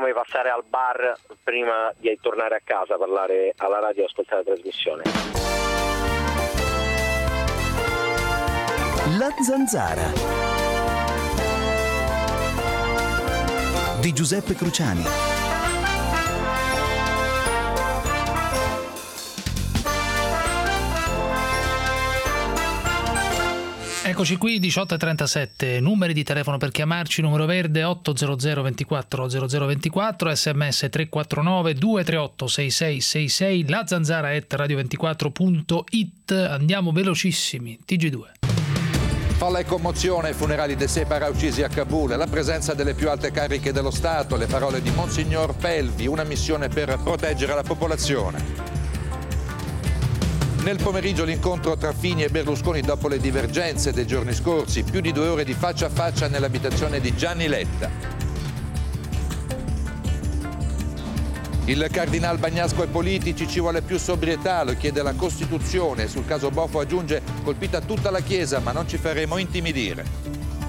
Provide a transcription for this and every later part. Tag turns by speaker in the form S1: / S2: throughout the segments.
S1: come passare al bar prima di tornare a casa, parlare alla radio e ascoltare la trasmissione.
S2: La Zanzara di Giuseppe Cruciani.
S3: Eccoci qui, 18:37, numeri di telefono per chiamarci, numero verde 800 24 0024, sms 349 238 6666, la zanzara @radio24.it. Andiamo velocissimi, TG2.
S4: Folla e commozione, funerali de Sebara uccisi a Kabul, la presenza delle più alte cariche dello Stato, le parole di Monsignor Pelvi, una missione per proteggere la popolazione. Nel pomeriggio l'incontro tra Fini e Berlusconi dopo le divergenze dei giorni scorsi, più di 2 ore di faccia a faccia nell'abitazione di Gianni Letta. Il cardinal Bagnasco ai politici, ci vuole più sobrietà, lo chiede la Costituzione. Sul caso Bofo aggiunge, colpita tutta la Chiesa ma non ci faremo intimidire.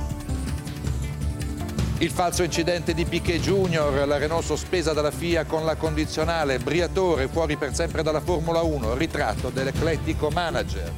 S4: Il falso incidente di Piquet Junior, la Renault sospesa dalla FIA con la condizionale, Briatore fuori per sempre dalla Formula 1, ritratto dell'eclettico manager.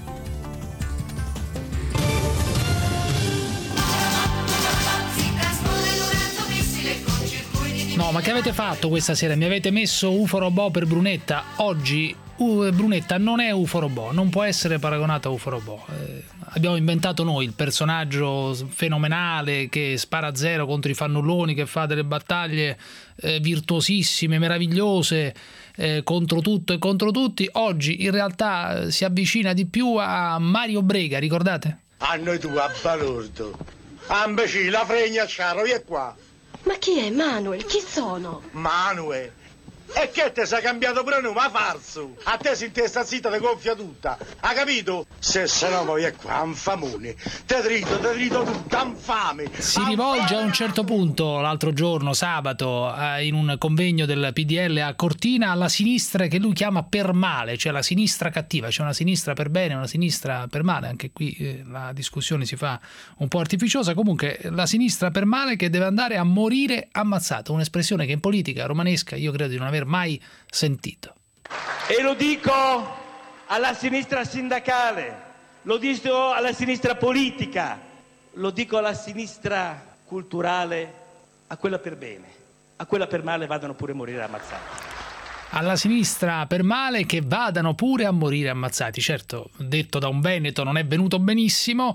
S3: No, ma che avete fatto questa sera? Mi avete messo UFO Robot per Brunetta? Oggi Brunetta non è UFO Robot, non può essere paragonata a UFO Robot. Abbiamo inventato noi il personaggio fenomenale che spara a zero contro i fannulloni, che fa delle battaglie virtuosissime, meravigliose, contro tutto e contro tutti. Oggi in realtà si avvicina di più a Mario Brega, ricordate?
S5: A noi tu, a balordo. Ambeci, la fregna c'aro, via qua.
S6: Ma chi è Manuel? Chi sono?
S5: Manuel. E che te sei cambiato pure nome, falso? A te si intesta zitta, te gonfia tutta. Ha capito? Se no poi è qua, infamone. Te drito tutta, infame.
S3: Si rivolge a un certo punto, l'altro giorno, sabato, in un convegno del PDL a Cortina, alla sinistra che lui chiama per male, cioè la sinistra cattiva. C'è una sinistra per bene e una sinistra per male. Anche qui la discussione si fa un po' artificiosa. Comunque la sinistra per male che deve andare a morire ammazzata. Un'espressione che in politica romanesca io credo di non aver mai sentito.
S7: E lo dico alla sinistra sindacale, lo dico alla sinistra politica, lo dico alla sinistra culturale, a quella per bene, a quella per male vadano pure a morire ammazzati.
S3: Alla sinistra per male che vadano pure a morire ammazzati. Certo, detto da un veneto non è venuto benissimo,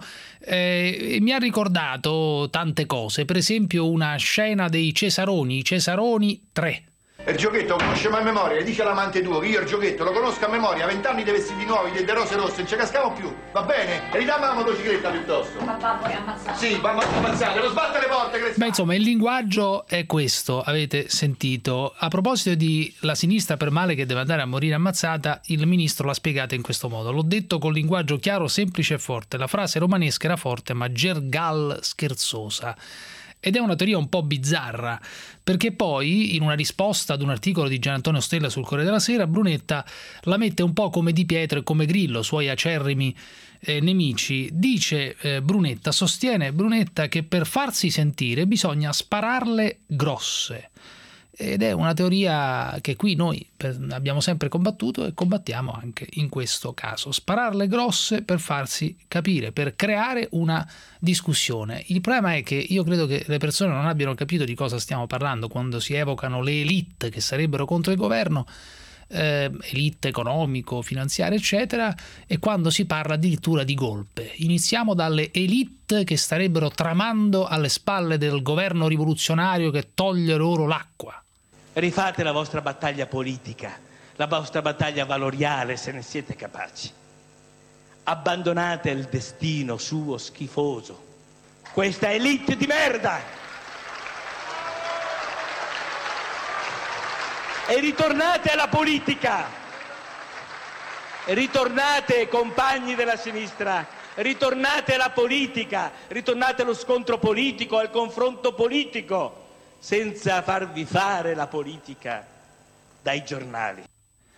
S3: mi ha ricordato tante cose, per esempio una scena dei Cesaroni, i Cesaroni 3.
S8: Il giochetto lo conosciamo a memoria, dice l'amante tuo che io il giochetto lo conosco a memoria, 20 anni dei vestiti nuovi, delle rose rosse, non ci cascavo più, va bene? E ridammi la motocicletta piuttosto.
S6: Papà vuoi ammazzare?
S8: Sì, va ammazzare, lo sbatte le porte.
S3: Beh, insomma, il linguaggio è questo, avete sentito. A proposito di la sinistra per male che deve andare a morire ammazzata, il ministro l'ha spiegata in questo modo. L'ho detto con linguaggio chiaro, semplice e forte. La frase romanesca era forte, ma gergal scherzosa. Ed è una teoria un po' bizzarra, perché poi, in una risposta ad un articolo di Gian Antonio Stella sul Corriere della Sera, Brunetta la mette un po' come Di Pietro e come Grillo, suoi acerrimi nemici. Dice Brunetta, sostiene Brunetta che per farsi sentire bisogna spararle grosse. Ed è una teoria che qui noi abbiamo sempre combattuto e combattiamo anche in questo caso. Spararle grosse per farsi capire, per creare una discussione. Il problema è che io credo che le persone non abbiano capito di cosa stiamo parlando quando si evocano le elite che sarebbero contro il governo, elite economico, finanziaria, eccetera, e quando si parla addirittura di golpe. Iniziamo dalle elite che starebbero tramando alle spalle del governo rivoluzionario che toglie loro l'acqua.
S7: Rifate la vostra battaglia politica, la vostra battaglia valoriale se ne siete capaci. Abbandonate il destino suo schifoso. Questa elite di merda! E ritornate alla politica! Ritornate, compagni della sinistra, ritornate alla politica, ritornate allo scontro politico, al confronto politico, senza farvi fare la politica dai giornali.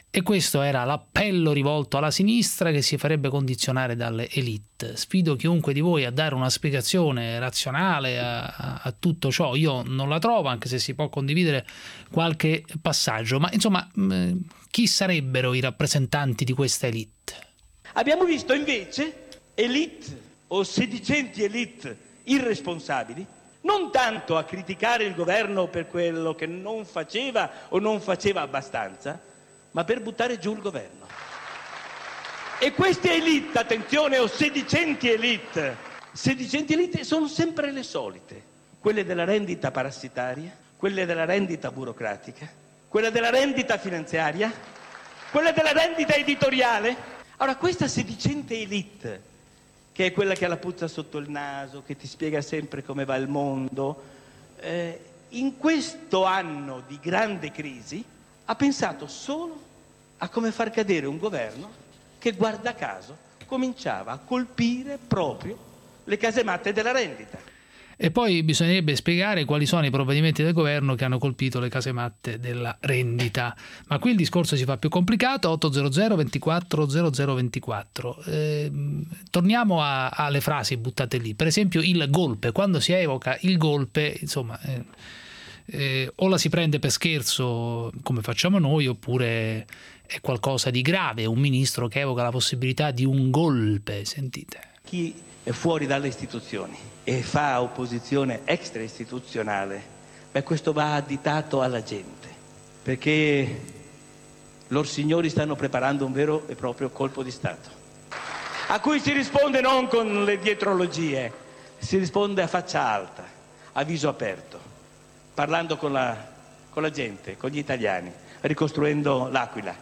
S3: E questo era l'appello rivolto alla sinistra che si farebbe condizionare dalle élite. Sfido chiunque di voi a dare una spiegazione razionale a tutto ciò. Io non la trovo, anche se si può condividere qualche passaggio. Ma insomma, chi sarebbero i rappresentanti di questa élite?
S7: Abbiamo visto invece élite o sedicenti élite irresponsabili, non tanto a criticare il governo per quello che non faceva o non faceva abbastanza, ma per buttare giù il governo. E queste élite, attenzione, o sedicenti élite sono sempre le solite, quelle della rendita parassitaria, quelle della rendita burocratica, quelle della rendita finanziaria, quelle della rendita editoriale. Allora, questa sedicente élite, che è quella che ha la puzza sotto il naso, che ti spiega sempre come va il mondo, in questo anno di grande crisi ha pensato solo a come far cadere un governo che, guarda caso, cominciava a colpire proprio le casematte della rendita.
S3: E poi bisognerebbe spiegare quali sono i provvedimenti del governo che hanno colpito le casematte della rendita. Ma qui il discorso si fa più complicato. 800 24 0024. Torniamo alle frasi buttate lì. Per esempio il golpe. Quando si evoca il golpe, insomma, o la si prende per scherzo come facciamo noi, oppure è qualcosa di grave. Un ministro che evoca la possibilità di un golpe. Sentite.
S7: Chi è fuori dalle istituzioni e fa opposizione extra-istituzionale, questo va additato alla gente, perché loro signori stanno preparando un vero e proprio colpo di Stato, a cui si risponde non con le dietrologie, si risponde a faccia alta, a viso aperto, parlando con la gente, con gli italiani, ricostruendo l'Aquila.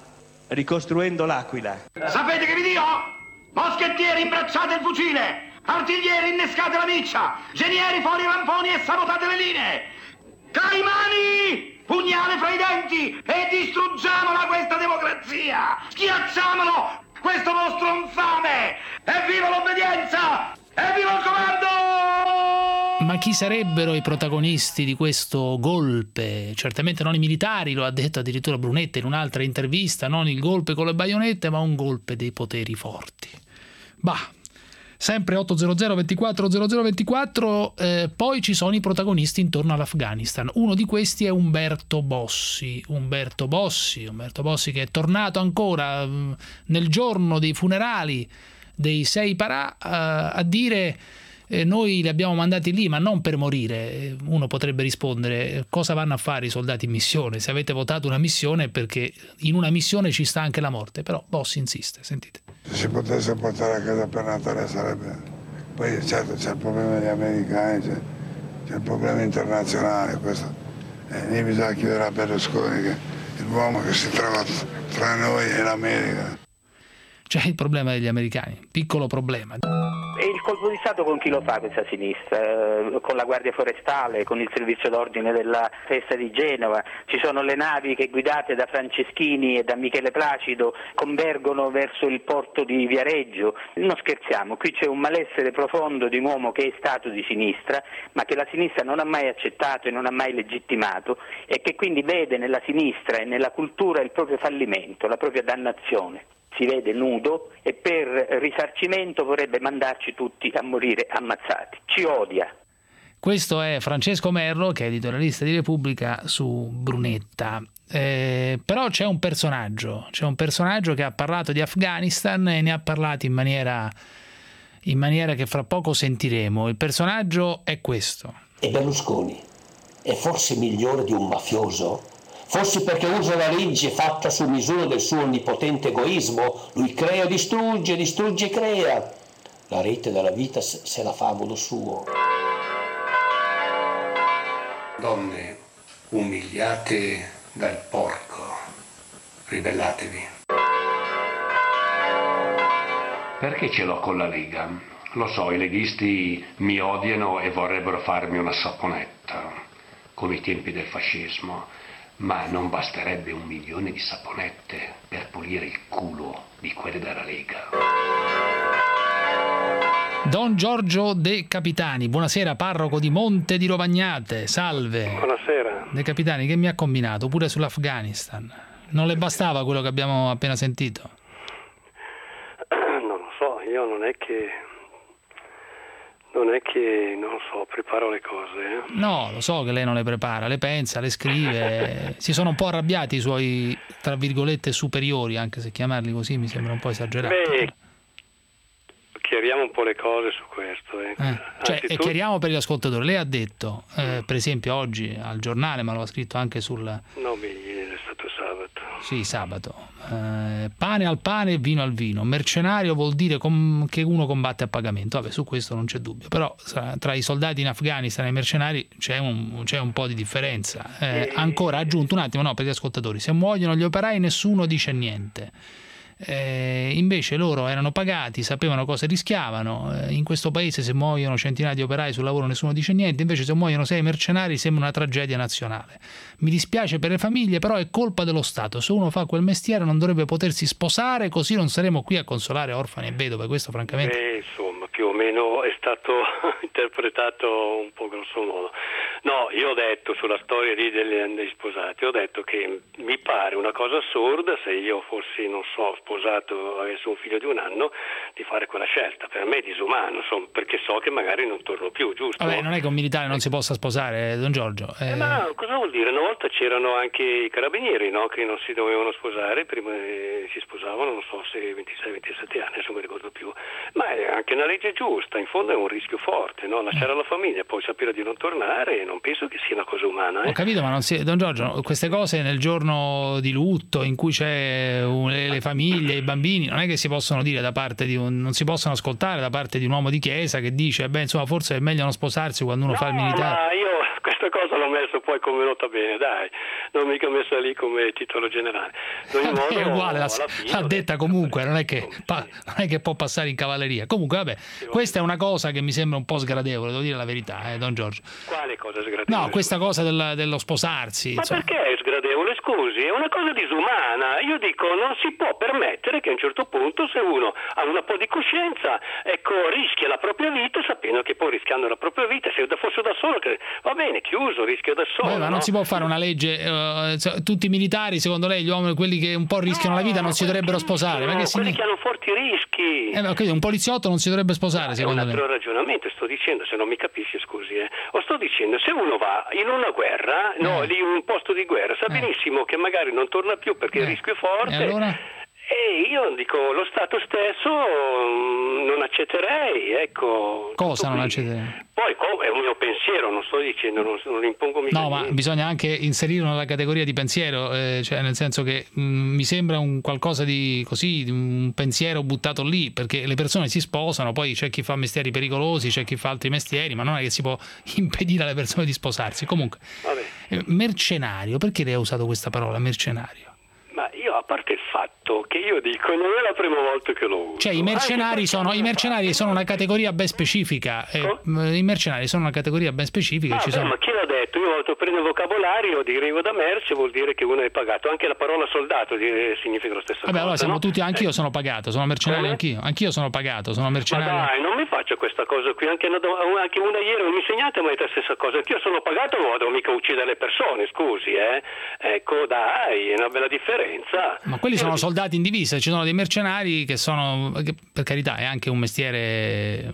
S9: Sapete che vi dico? Moschettieri, imbracciate il fucile! Artiglieri, innescate la miccia! Genieri, fuori i ramponi e sabotate le linee! Caimani! Pugnale fra i denti e distruggiamola questa democrazia! Schiacciamolo! Questo mostro infame! Evviva l'obbedienza! Evviva il comando!
S3: Ma chi sarebbero i protagonisti di questo golpe? Certamente non i militari, lo ha detto addirittura Brunetta in un'altra intervista, non il golpe con le baionette, ma un golpe dei poteri forti. Bah, sempre 800 24 0024, poi ci sono i protagonisti intorno all'Afghanistan. Uno di questi è Umberto Bossi che è tornato ancora nel giorno dei funerali dei 6 parà a dire noi li abbiamo mandati lì ma non per morire. Uno potrebbe rispondere: cosa vanno a fare i soldati in missione? Se avete votato una missione è perché in una missione ci sta anche la morte. Però Bossi insiste, sentite.
S10: Se si potesse portare a casa per Natale sarebbe... Poi certo c'è il problema degli americani, c'è il problema internazionale, questo. Lì bisogna chiedere a Berlusconi, che è l'uomo che si trova tra noi e l'America.
S3: C'è il problema degli americani, piccolo problema.
S1: E il colpo di Stato con chi lo fa questa sinistra? Con la Guardia Forestale, con il servizio d'ordine della festa di Genova. Ci sono le navi che, guidate da Franceschini e da Michele Placido, convergono verso il porto di Viareggio. Non scherziamo, qui c'è un malessere profondo di un uomo che è stato di sinistra, ma che la sinistra non ha mai accettato e non ha mai legittimato, e che quindi vede nella sinistra e nella cultura il proprio fallimento, la propria dannazione. Si vede nudo e per risarcimento vorrebbe mandarci tutti a morire ammazzati. Ci odia.
S3: Questo è Francesco Merlo, che è editorialista di Repubblica, su Brunetta. Però c'è un personaggio che ha parlato di Afghanistan e ne ha parlato in maniera che fra poco sentiremo. Il personaggio è questo.
S11: E Berlusconi è forse migliore di un mafioso? Forse perché usa la legge fatta su misura del suo onnipotente egoismo. Lui crea, distrugge e crea. La rete della vita se la fa a modo suo.
S12: Donne umiliate dal porco, ribellatevi. Perché ce l'ho con la Lega? Lo so, i leghisti mi odiano e vorrebbero farmi una saponetta, come i tempi del fascismo. Ma non basterebbe 1 milione di saponette per pulire il culo di quelli della Lega.
S3: Don Giorgio De Capitani, buonasera, parroco di Monte di Rovagnate, salve.
S13: Buonasera.
S3: De Capitani, che mi ha combinato pure sull'Afghanistan? Non le bastava quello che abbiamo appena sentito?
S13: Non lo so, io non è che non lo so, preparo le cose.
S3: No, lo so che lei non le prepara, le pensa, le scrive. Si sono un po' arrabbiati i suoi, tra virgolette, superiori, anche se chiamarli così mi sembra un po' esagerato.
S13: Beh, chiariamo un po' le cose su questo.
S3: E chiariamo per gli ascoltatori. Lei ha detto, per esempio oggi al giornale, ma lo ha scritto anche sul...
S13: No, è stato sabato.
S3: Sì, sabato. Pane al pane e vino al vino. Mercenario vuol dire che uno combatte a pagamento. Vabbè, su questo non c'è dubbio. Però tra i soldati in Afghanistan e i mercenari c'è un po' di differenza. Ancora, ha aggiunto un attimo, no, per gli ascoltatori. Se muoiono gli operai nessuno dice niente. Invece loro erano pagati, sapevano cosa rischiavano. In questo paese se muoiono centinaia di operai sul lavoro nessuno dice niente, invece se muoiono 6 mercenari sembra una tragedia nazionale. Mi dispiace per le famiglie, però è colpa dello Stato. Se uno fa quel mestiere non dovrebbe potersi sposare, così non saremo qui a consolare orfani e vedove. Questo francamente
S13: insomma più o meno è stato interpretato un po' grosso modo. No, io ho detto sulla storia degli sposati, ho detto che mi pare una cosa assurda, se io fossi, non so, sposato, avessi un figlio di 1 anno, di fare quella scelta. Per me è disumano, insomma, perché so che magari non torno più, giusto?
S3: Vabbè, non è che un militare non si possa sposare, Don Giorgio.
S13: Ma cosa vuol dire? Una volta c'erano anche i carabinieri, no? Che non si dovevano sposare, prima si sposavano, non so se 26-27 anni, adesso non mi ricordo più. Ma è anche una legge giusta, in fondo è un rischio forte, no? Lasciare la famiglia, poi sapere di non tornare, non penso che sia una cosa umana.
S3: Ho capito, ma Don Giorgio, queste cose nel giorno di lutto, in cui c'è le famiglie, i bambini, non è che si possono dire da parte di non si possono ascoltare da parte di un uomo di chiesa che dice, insomma, forse è meglio non sposarsi quando uno fa il militare.
S13: Ma io questa cosa l'ho messo poi come nota bene, dai, non mica messa lì come titolo generale.
S3: È uguale, l'ha detta comunque, non è che può passare in cavalleria. Comunque, vabbè, questa è una cosa che mi sembra un po' sgradevole, devo dire la verità, Don Giorgio.
S13: Quale cosa sgradevole?
S3: No, questa cosa dello sposarsi.
S13: Ma
S3: insomma.
S13: Perché è sgradevole? Scusi, è una cosa disumana. Io dico, non si può permettere che a un certo punto, se uno ha un po' di coscienza, rischia la propria vita, sapendo che poi rischiando la propria vita, se fosse da solo, va bene, chiuso, rischia da solo.
S3: Ma non si può fare una legge, tutti i militari, secondo lei, gli uomini, quelli che un po' rischiano la vita, non si dovrebbero sposare?
S13: Quelli che hanno forti rischi.
S3: Un poliziotto non si dovrebbe sposare, secondo lei?
S13: È un altro ragionamento, sto dicendo, se non mi capisci, scusi, o sto dicendo, se uno va in una guerra, lì in un posto di guerra, sa benissimo che magari non torna più perché il rischio è forte.
S3: E allora?
S13: E io dico, lo Stato stesso non accetterei, ecco.
S3: Cosa non accetterei?
S13: Poi è un mio pensiero, non sto dicendo, non impongo mica.
S3: No, ma bisogna anche inserirlo nella categoria di pensiero, cioè nel senso che mi sembra un qualcosa di così, un pensiero buttato lì, perché le persone si sposano, poi c'è chi fa mestieri pericolosi, c'è chi fa altri mestieri, ma non è che si può impedire alle persone di sposarsi. Comunque, mercenario, perché lei ha usato questa parola, mercenario?
S13: Ma io, a parte il fatto che io dico, non è la prima volta che lo uso.
S3: Cioè i mercenari sono una categoria ben specifica. I mercenari sono una categoria ben specifica.
S13: Ma chi l'ha detto? Io volto prendo il vocabolario, derivo da merce, vuol dire che uno è pagato. Anche la parola soldato significa la stessa cosa.
S3: Vabbè, allora siamo tutti, anch'io sono pagato, sono mercenario anch'io sono pagato, sono mercenario.
S13: Ma dai, non mi faccia questa cosa qui, anche una ieri un insegnante mi ha detto la stessa cosa. Anch'io sono pagato, non vado mica a uccidere le persone, scusi, Ecco, dai, è una bella differenza.
S3: Ma quelli sono soldati in divisa, ci sono dei mercenari che per carità è anche un mestiere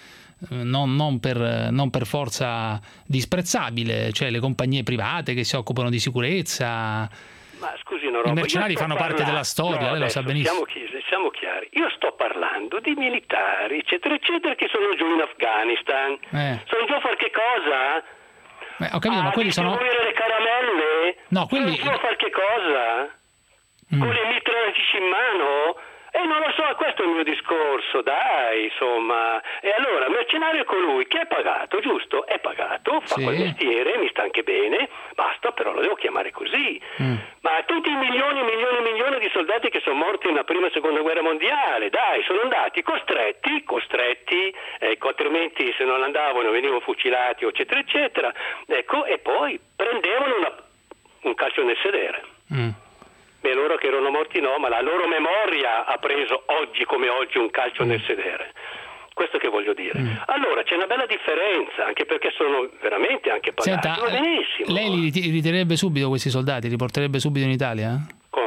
S3: non per forza disprezzabili, cioè le compagnie private che si occupano di sicurezza.
S13: Ma scusi,
S3: i mercenari fanno parte della storia, lei lo sa benissimo.
S13: Siamo chiari, io sto parlando di militari, eccetera, eccetera, che sono giù in Afghanistan. Sono giù a fare che cosa?
S3: Ho capito, ma quelli sono...
S13: le caramelle?
S3: No, quelli...
S13: Sono giù a fare che cosa? Con le mitragliatrici in mano? Non lo so, questo è il mio discorso, dai, insomma. E allora, mercenario è colui che è pagato, giusto? È pagato, fa quel mestiere, mi sta anche bene, basta, però lo devo chiamare così. Ma tutti i milioni di soldati che sono morti nella prima e seconda guerra mondiale, dai, sono andati costretti, ecco, altrimenti se non andavano venivano fucilati, eccetera, eccetera, ecco, e poi prendevano un calcio nel sedere. Beh, loro che erano morti no, ma la loro memoria ha preso oggi come oggi un calcio nel sedere. Questo che voglio dire. Allora c'è una bella differenza, anche perché sono veramente anche pagati.
S3: Senta,
S13: benissimo.
S3: Lei li ritirerebbe subito questi soldati? Li porterebbe subito in Italia?
S13: Come?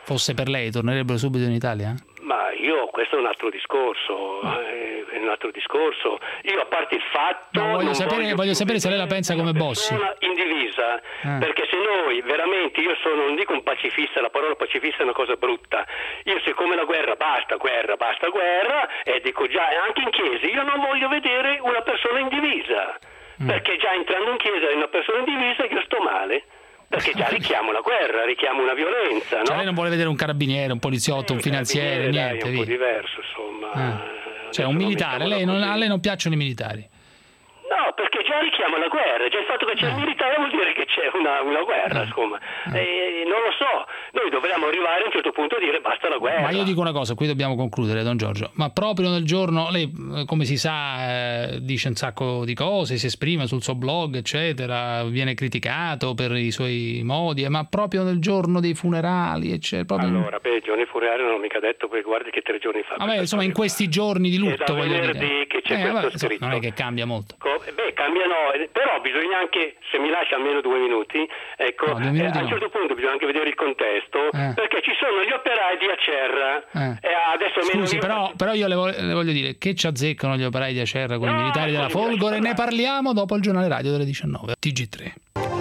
S3: fosse per lei, tornerebbero subito in Italia?
S13: Ma questo è un altro discorso, è un altro discorso. Io, a parte il fatto...
S3: No, voglio sapere se lei la pensa come Bossi.
S13: In divisa, perché se noi veramente, non dico un pacifista, la parola pacifista è una cosa brutta, io siccome la guerra, basta guerra, e dico già, anche in chiesa, io non voglio vedere una persona in divisa, perché già entrando in chiesa una persona in divisa io sto male. Perché già richiamo la guerra, richiamo una violenza, no?
S3: Cioè lei non vuole vedere un carabiniere, un poliziotto, un finanziere, niente?
S13: È un po' diverso, insomma.
S3: Cioè un militare, a lei non piacciono i militari?
S13: No, perché già richiama la guerra, già il fatto che c'è il militare vuol dire che c'è una guerra, insomma. Non lo so, noi dovremmo arrivare a un certo punto a dire basta la guerra.
S3: Ma io dico una cosa, qui dobbiamo concludere, Don Giorgio, ma proprio nel giorno, lei come si sa dice un sacco di cose, si esprime sul suo blog, eccetera, viene criticato per i suoi modi, ma proprio nel giorno dei funerali, eccetera.
S13: Allora, i giorni funerali non ho mica detto, poi guardi che 3 giorni fa.
S3: Vabbè, insomma, in questi giorni di lutto, voglio dire.
S13: Che c'è questo scritto.
S3: Non è che cambia molto.
S13: Cambiano, però bisogna anche, se mi lascia almeno 2 minuti, ecco, a un certo punto bisogna anche vedere il contesto, perché ci sono gli operai di Acerra. Adesso
S3: scusi, però io le voglio dire che ci azzeccano gli operai di Acerra con i militari della Folgore, ne parliamo dopo il giornale radio delle 19. TG3.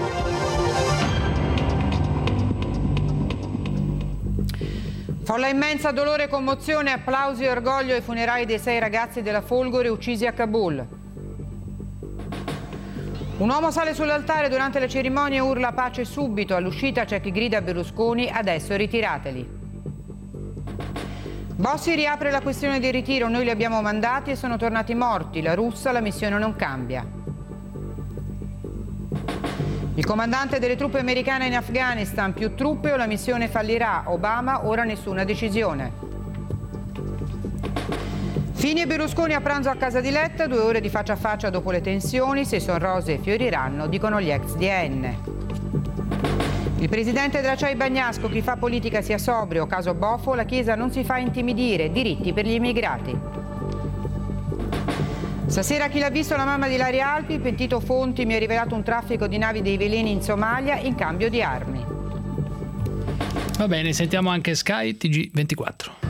S14: Folla immensa, dolore e commozione, applausi e orgoglio ai funerali dei 6 ragazzi della Folgore uccisi a Kabul. Un uomo sale sull'altare durante le cerimonie e urla pace subito. All'uscita c'è chi grida a Berlusconi: adesso ritirateli. Bossi riapre la questione del ritiro. Noi li abbiamo mandati e sono tornati morti. La russa, la missione non cambia. Il comandante delle truppe americane in Afghanistan: più truppe o la missione fallirà. Obama: ora nessuna decisione. Fini e Berlusconi a pranzo a casa di Letta, 2 ore di faccia a faccia dopo le tensioni. Se son rose fioriranno, dicono gli ex di AN. Il presidente della CEI Bagnasco: chi fa politica sia sobrio, caso Boffo, la Chiesa non si fa intimidire, diritti per gli immigrati. Stasera chi l'ha visto, la mamma di Ilaria Alpi, il pentito Fonti mi ha rivelato un traffico di navi dei veleni in Somalia in cambio di armi.
S3: Va bene, sentiamo anche Sky TG24.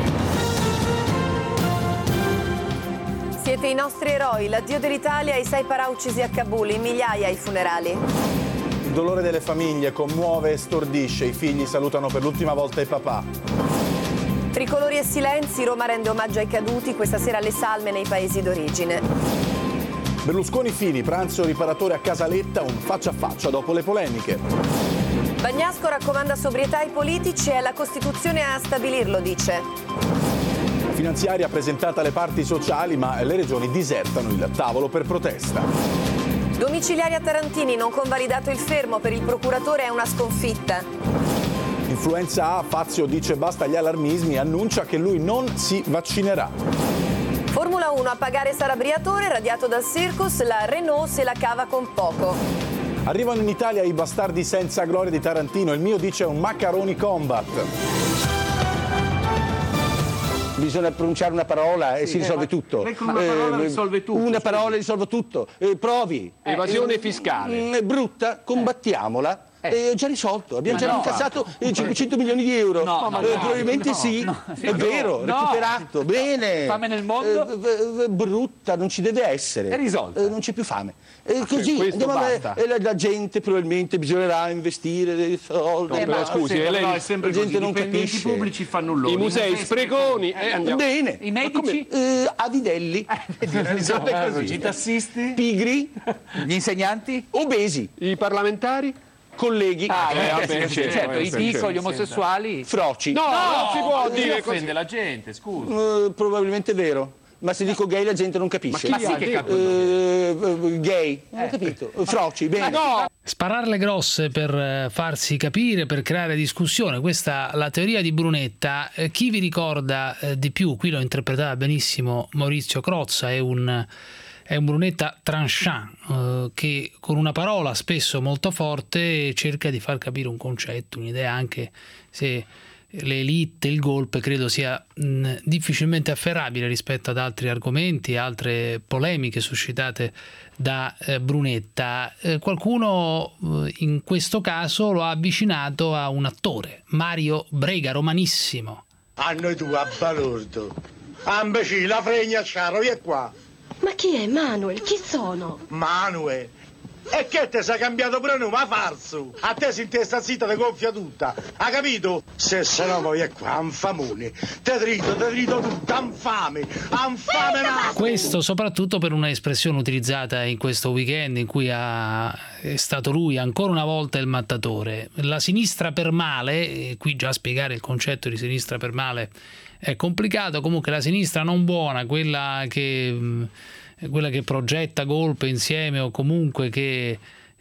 S15: Siete i nostri eroi, l'addio dell'Italia ai 6 parà uccisi a Kabul, in migliaia ai funerali.
S16: Il dolore delle famiglie commuove e stordisce, i figli salutano per l'ultima volta il papà.
S15: Tricolori e silenzi, Roma rende omaggio ai caduti, questa sera le salme nei paesi d'origine.
S16: Berlusconi Fini, pranzo riparatore a casa Letta, un faccia a faccia dopo le polemiche.
S15: Bagnasco raccomanda sobrietà ai politici, è la Costituzione a stabilirlo, dice.
S16: Finanziaria presentata alle parti sociali, ma le regioni disertano il tavolo per protesta.
S15: Domiciliari a Tarantini, non convalidato il fermo, per il procuratore è una sconfitta.
S16: Influenza A, Fazio dice basta agli allarmismi, annuncia che lui non si vaccinerà.
S15: Formula 1, a pagare sarà Briatore, radiato dal Circus, la Renault se la cava con poco.
S16: Arrivano in Italia i bastardi senza gloria di Tarantino, il mio dice un Macaroni Combat.
S17: Bisogna pronunciare una parola e si risolve tutto.
S18: Una parola risolve tutto.
S17: Una parola risolve tutto. Provi.
S18: Evasione fiscale.
S17: Brutta, combattiamola. Ho già risolto, abbiamo già incassato 500 milioni di euro. Probabilmente sì, è vero, recuperato, bene.
S18: Fame nel mondo?
S17: Brutta, non ci deve essere.
S18: È risolta.
S17: Non c'è più fame. Così andiamo la gente probabilmente bisognerà investire dei soldi.
S18: Scusi, lei è sempre
S17: la gente
S18: così,
S17: non
S18: dipendenti
S17: capisce.
S18: pubblici fanno loro.
S17: I musei spreconi.
S18: Andiamo.
S17: Bene.
S18: I medici?
S17: Avidelli.
S18: I tassisti?
S17: Pigri.
S18: Gli insegnanti?
S17: Obesi.
S18: I parlamentari?
S17: Colleghi,
S18: certo, i dico, gli omosessuali,
S17: froci.
S18: No, non si può dire così. Offende la gente, scusa.
S17: Probabilmente è vero. Ma se dico gay la gente non capisce.
S18: Ma chi che
S17: gay, non ho capito. Froci, bene.
S3: No. Spararle grosse per farsi capire, per creare discussione, questa la teoria di Brunetta. Chi vi ricorda di più? Qui lo interpretava benissimo Maurizio Crozza, è un Brunetta tranchant che con una parola spesso molto forte cerca di far capire un concetto, un'idea, anche se le elite, il golpe, credo sia difficilmente afferrabile rispetto ad altri argomenti e altre polemiche suscitate da Brunetta. Qualcuno in questo caso lo ha avvicinato a un attore, Mario Brega, romanissimo.
S5: A noi tu, a balordo. Ambeci, la fregna c'aro, vieni qua.
S6: Ma chi è Manuel? Chi sono?
S5: Manuel. E che te sei cambiato prenome, ma falso? A te si in testa zitta te gonfia tutta, ha capito? Se no poi è qua, anfamone. Te trito tutta, infame nato.
S3: Questo soprattutto per una espressione utilizzata in questo weekend in cui è stato lui ancora una volta il mattatore. La sinistra per male, e qui già spiegare il concetto di sinistra per male è complicato, comunque la sinistra non buona, quella che progetta golpe insieme o comunque che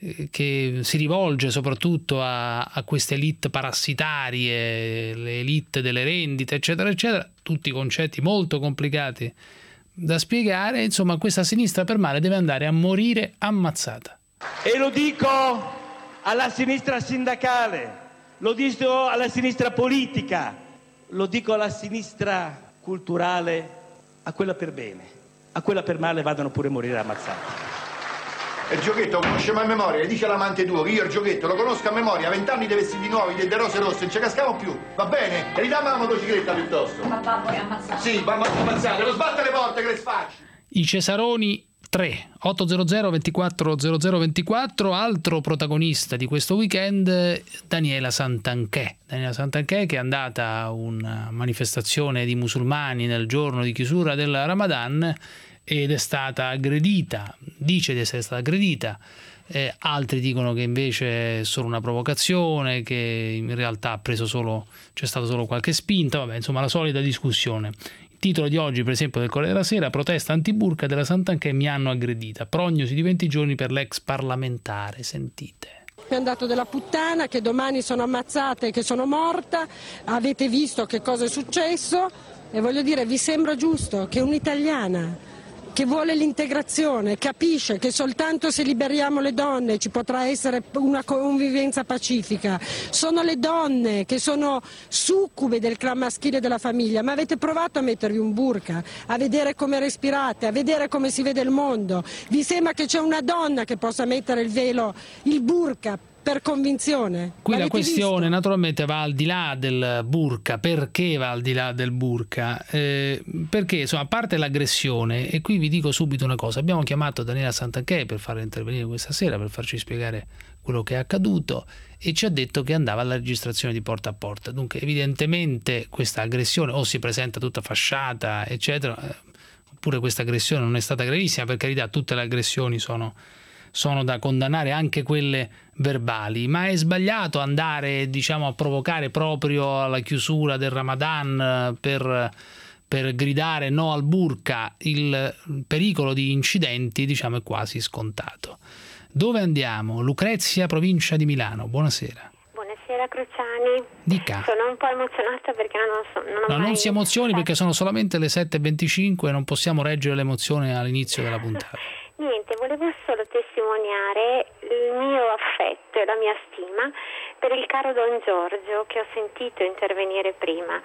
S3: si rivolge soprattutto a queste elite parassitarie, le elite delle rendite, eccetera, eccetera, tutti concetti molto complicati da spiegare. Insomma, questa sinistra per male deve andare a morire ammazzata.
S7: E lo dico alla sinistra sindacale, lo dico alla sinistra politica, lo dico alla sinistra culturale, a quella per bene. A quella per male vadano pure a morire ammazzati.
S8: Il giochetto lo conosciamo a memoria, dice l'amante tuo che io il giochetto lo conosco a memoria, 20 anni di vestiti nuovi, delle rose rosse, non ci cascavo più, va bene? E ridammi la motocicletta piuttosto.
S6: Papà, vuoi ammazzare?
S8: Sì, mamma ammazzate, lo sbatte le porte che le sfacci.
S3: I Cesaroni 3, 800 24 0024, altro protagonista di questo weekend, Daniela Santanchè. Daniela Santanchè che è andata a una manifestazione di musulmani nel giorno di chiusura del Ramadan ed è stata aggredita, dice di essere stata aggredita, altri dicono che invece è solo una provocazione, che in realtà c'è stato solo qualche spinta, vabbè, insomma la solita discussione. Il titolo di oggi, per esempio, del Corriere della Sera: protesta antiburca della Santanchè, mi hanno aggredita, prognosi di 20 giorni per l'ex parlamentare. Sentite.
S19: È andato della puttana, che domani sono ammazzate e che sono morta, avete visto che cosa è successo e voglio dire, vi sembra giusto che un'italiana che vuole l'integrazione capisce che soltanto se liberiamo le donne ci potrà essere una convivenza pacifica? Sono le donne che sono succube del clan maschile della famiglia, ma avete provato a mettervi un burka, a vedere come respirate, a vedere come si vede il mondo? Vi sembra che c'è una donna che possa mettere il velo, il burka, per convinzione?
S3: Qui la questione naturalmente va al di là del burka. Perché va al di là del burka? Perché insomma, a parte l'aggressione, e qui vi dico subito una cosa: abbiamo chiamato Daniela Santanchè per farla intervenire questa sera, per farci spiegare quello che è accaduto, e ci ha detto che andava alla registrazione di Porta a Porta. Dunque evidentemente questa aggressione o si presenta tutta fasciata eccetera, oppure questa aggressione non è stata gravissima. Per carità, tutte le aggressioni sono da condannare, anche quelle verbali, ma è sbagliato andare, diciamo, a provocare proprio alla chiusura del Ramadan per gridare no al burka. Il pericolo di incidenti, diciamo, è quasi scontato. Dove andiamo? Lucrezia, provincia di Milano, buonasera.
S20: Buonasera Cruciani.
S3: Dica.
S20: Sono un po' emozionata perché
S3: non si emozioni, perché sono solamente le 7:25 e non possiamo reggere l'emozione all'inizio della puntata.
S20: Niente, volevo solo testimoniare il mio affetto e la mia stima per il caro Don Giorgio che ho sentito intervenire prima.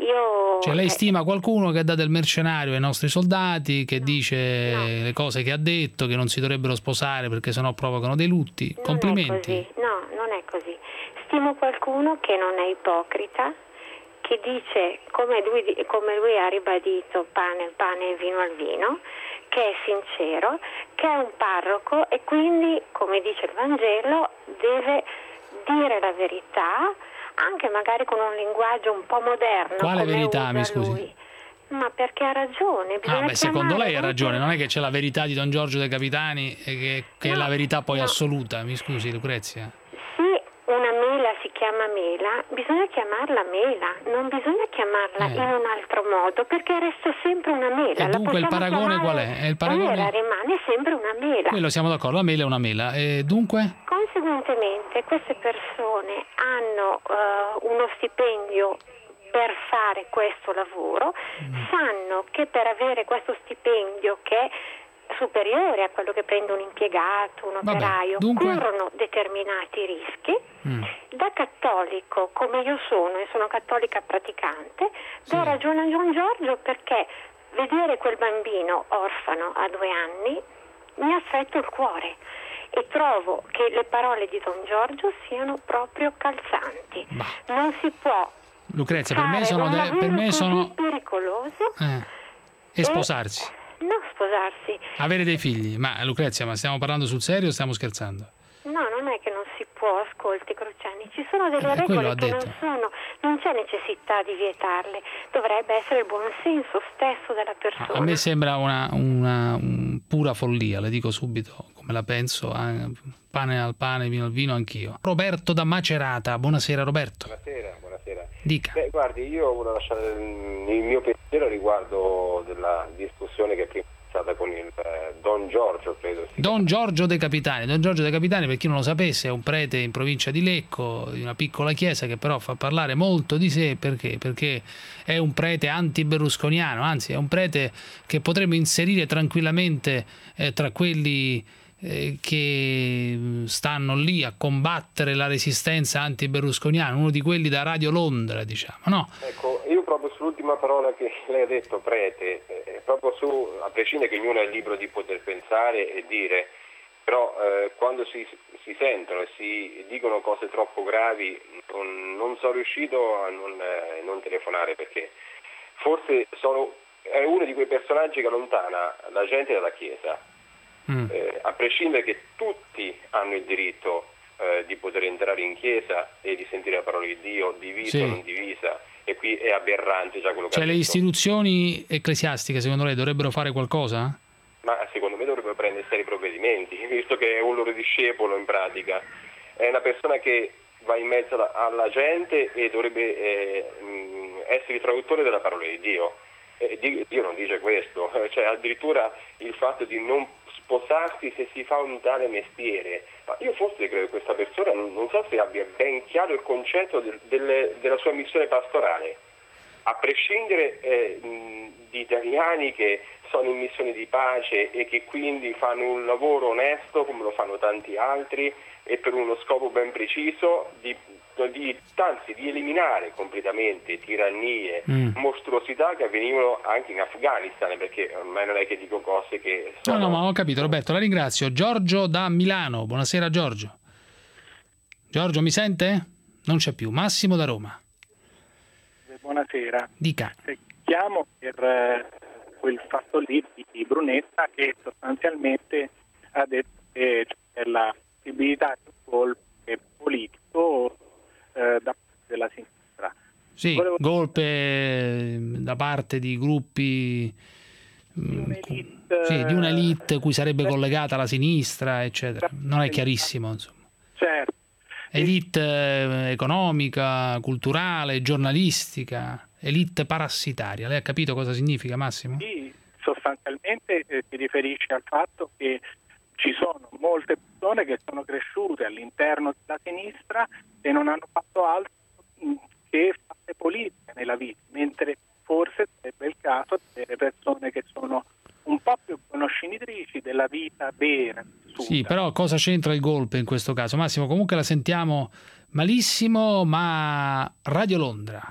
S3: Cioè lei stima qualcuno che dà del mercenario ai nostri soldati, che dice le cose che ha detto, che non si dovrebbero sposare perché sennò provocano dei lutti. Complimenti.
S20: No, non è così. Stimo qualcuno che non è ipocrita, che dice, come lui ha ribadito, pane al pane e vino al vino, che è sincero, che è un parroco e quindi, come dice il Vangelo, deve dire la verità, anche magari con un linguaggio un po' moderno.
S3: Quale verità, mi scusi?
S20: Lui. Ma perché ha ragione.
S3: Secondo lei ha ragione, non è che c'è la verità di Don Giorgio dei Capitani e che è la verità poi assoluta, mi scusi Lucrezia.
S20: Sì, una mela si chiama mela, bisogna chiamarla mela, non bisogna chiamarla in un altro modo, perché resta sempre una mela.
S3: E dunque il paragone qual è? Il paragone
S20: rimane sempre una mela.
S3: Quello siamo d'accordo, la mela è una mela. E dunque?
S20: Conseguentemente queste persone hanno uno stipendio per fare questo lavoro, sanno che per avere questo stipendio, che è superiore a quello che prende un impiegato, un operaio, corrono determinati rischi, da cattolico come io sono, e sono cattolica praticante, do ragione a Don Giorgio, perché vedere quel bambino orfano a 2 anni mi affetta il cuore e trovo che le parole di Don Giorgio siano proprio calzanti. Non si può,
S3: Lucrezia, per me sono
S20: pericoloso
S3: e sposarsi.
S20: Non sposarsi.
S3: Avere dei figli. Ma Lucrezia, ma stiamo parlando sul serio o stiamo scherzando?
S20: No, non è che non si può, ascolti Cruciani, ci sono delle regole che non c'è necessità di vietarle, dovrebbe essere il buonsenso stesso della persona.
S3: A me sembra una pura follia, le dico subito come la penso, pane al pane, vino al vino anch'io. Roberto da Macerata, buonasera Roberto.
S21: Buonasera.
S3: Dica.
S21: Guardi, io volevo lasciare il mio pensiero riguardo della discussione che prima è stata con il Don Giorgio, credo.
S3: Don Giorgio De Capitani. Don Giorgio De Capitani, per chi non lo sapesse, è un prete in provincia di Lecco, di una piccola chiesa che però fa parlare molto di sé. Perché è un prete anti-berlusconiano, anzi è un prete che potremmo inserire tranquillamente tra quelli che stanno lì a combattere la resistenza anti-berlusconiana, uno di quelli da Radio Londra, diciamo, no?
S21: Ecco, io proprio sull'ultima parola che lei ha detto, prete, proprio a prescindere che ognuno è libero di poter pensare e dire, però quando si sentono e si dicono cose troppo gravi non sono riuscito a non telefonare, perché forse è uno di quei personaggi che allontana la gente dalla Chiesa. A prescindere che tutti hanno il diritto di poter entrare in chiesa e di sentire la parola di Dio, divisa o non divisa, e qui è aberrante già quello che ha detto.
S3: Le istituzioni ecclesiastiche secondo lei dovrebbero fare qualcosa?
S21: Ma secondo me dovrebbero prendere seri provvedimenti, visto che è un loro discepolo in pratica, è una persona che va in mezzo alla gente e dovrebbe essere il traduttore della parola di Dio. Dio non dice questo, cioè addirittura il fatto di non sposarsi se si fa un tale mestiere. Ma io forse credo che questa persona non so se abbia ben chiaro il concetto della sua missione pastorale, a prescindere di italiani che sono in missione di pace e che quindi fanno un lavoro onesto come lo fanno tanti altri e per uno scopo ben preciso di eliminare completamente tirannie, mostruosità che avvenivano anche in Afghanistan, perché ormai non è che dico cose che sono...
S3: No, ma ho capito Roberto, la ringrazio. Giorgio da Milano, buonasera Giorgio. Giorgio mi sente? Non c'è più. Massimo da Roma.
S22: Buonasera.
S3: Dica.
S22: Chiamo per quel fatto lì di Brunetta, che sostanzialmente ha detto che c'è la possibilità di un golpe politico da parte della sinistra.
S3: Sì, golpe da parte di gruppi di un'elite cui sarebbe collegata la sinistra, eccetera. Non è chiarissimo, insomma.
S22: Certo.
S3: Elite economica, culturale, giornalistica, elite parassitaria. Lei ha capito cosa significa, Massimo?
S22: Sì, sostanzialmente si riferisce al fatto che ci sono molte persone che sono cresciute all'interno della sinistra e non hanno fatto altro che fare politica nella vita, mentre forse sarebbe il caso di avere persone che sono un po' più conoscitrici della vita vera.
S3: Sì, però cosa c'entra il golpe in questo caso? Massimo, comunque la sentiamo malissimo, ma Radio Londra.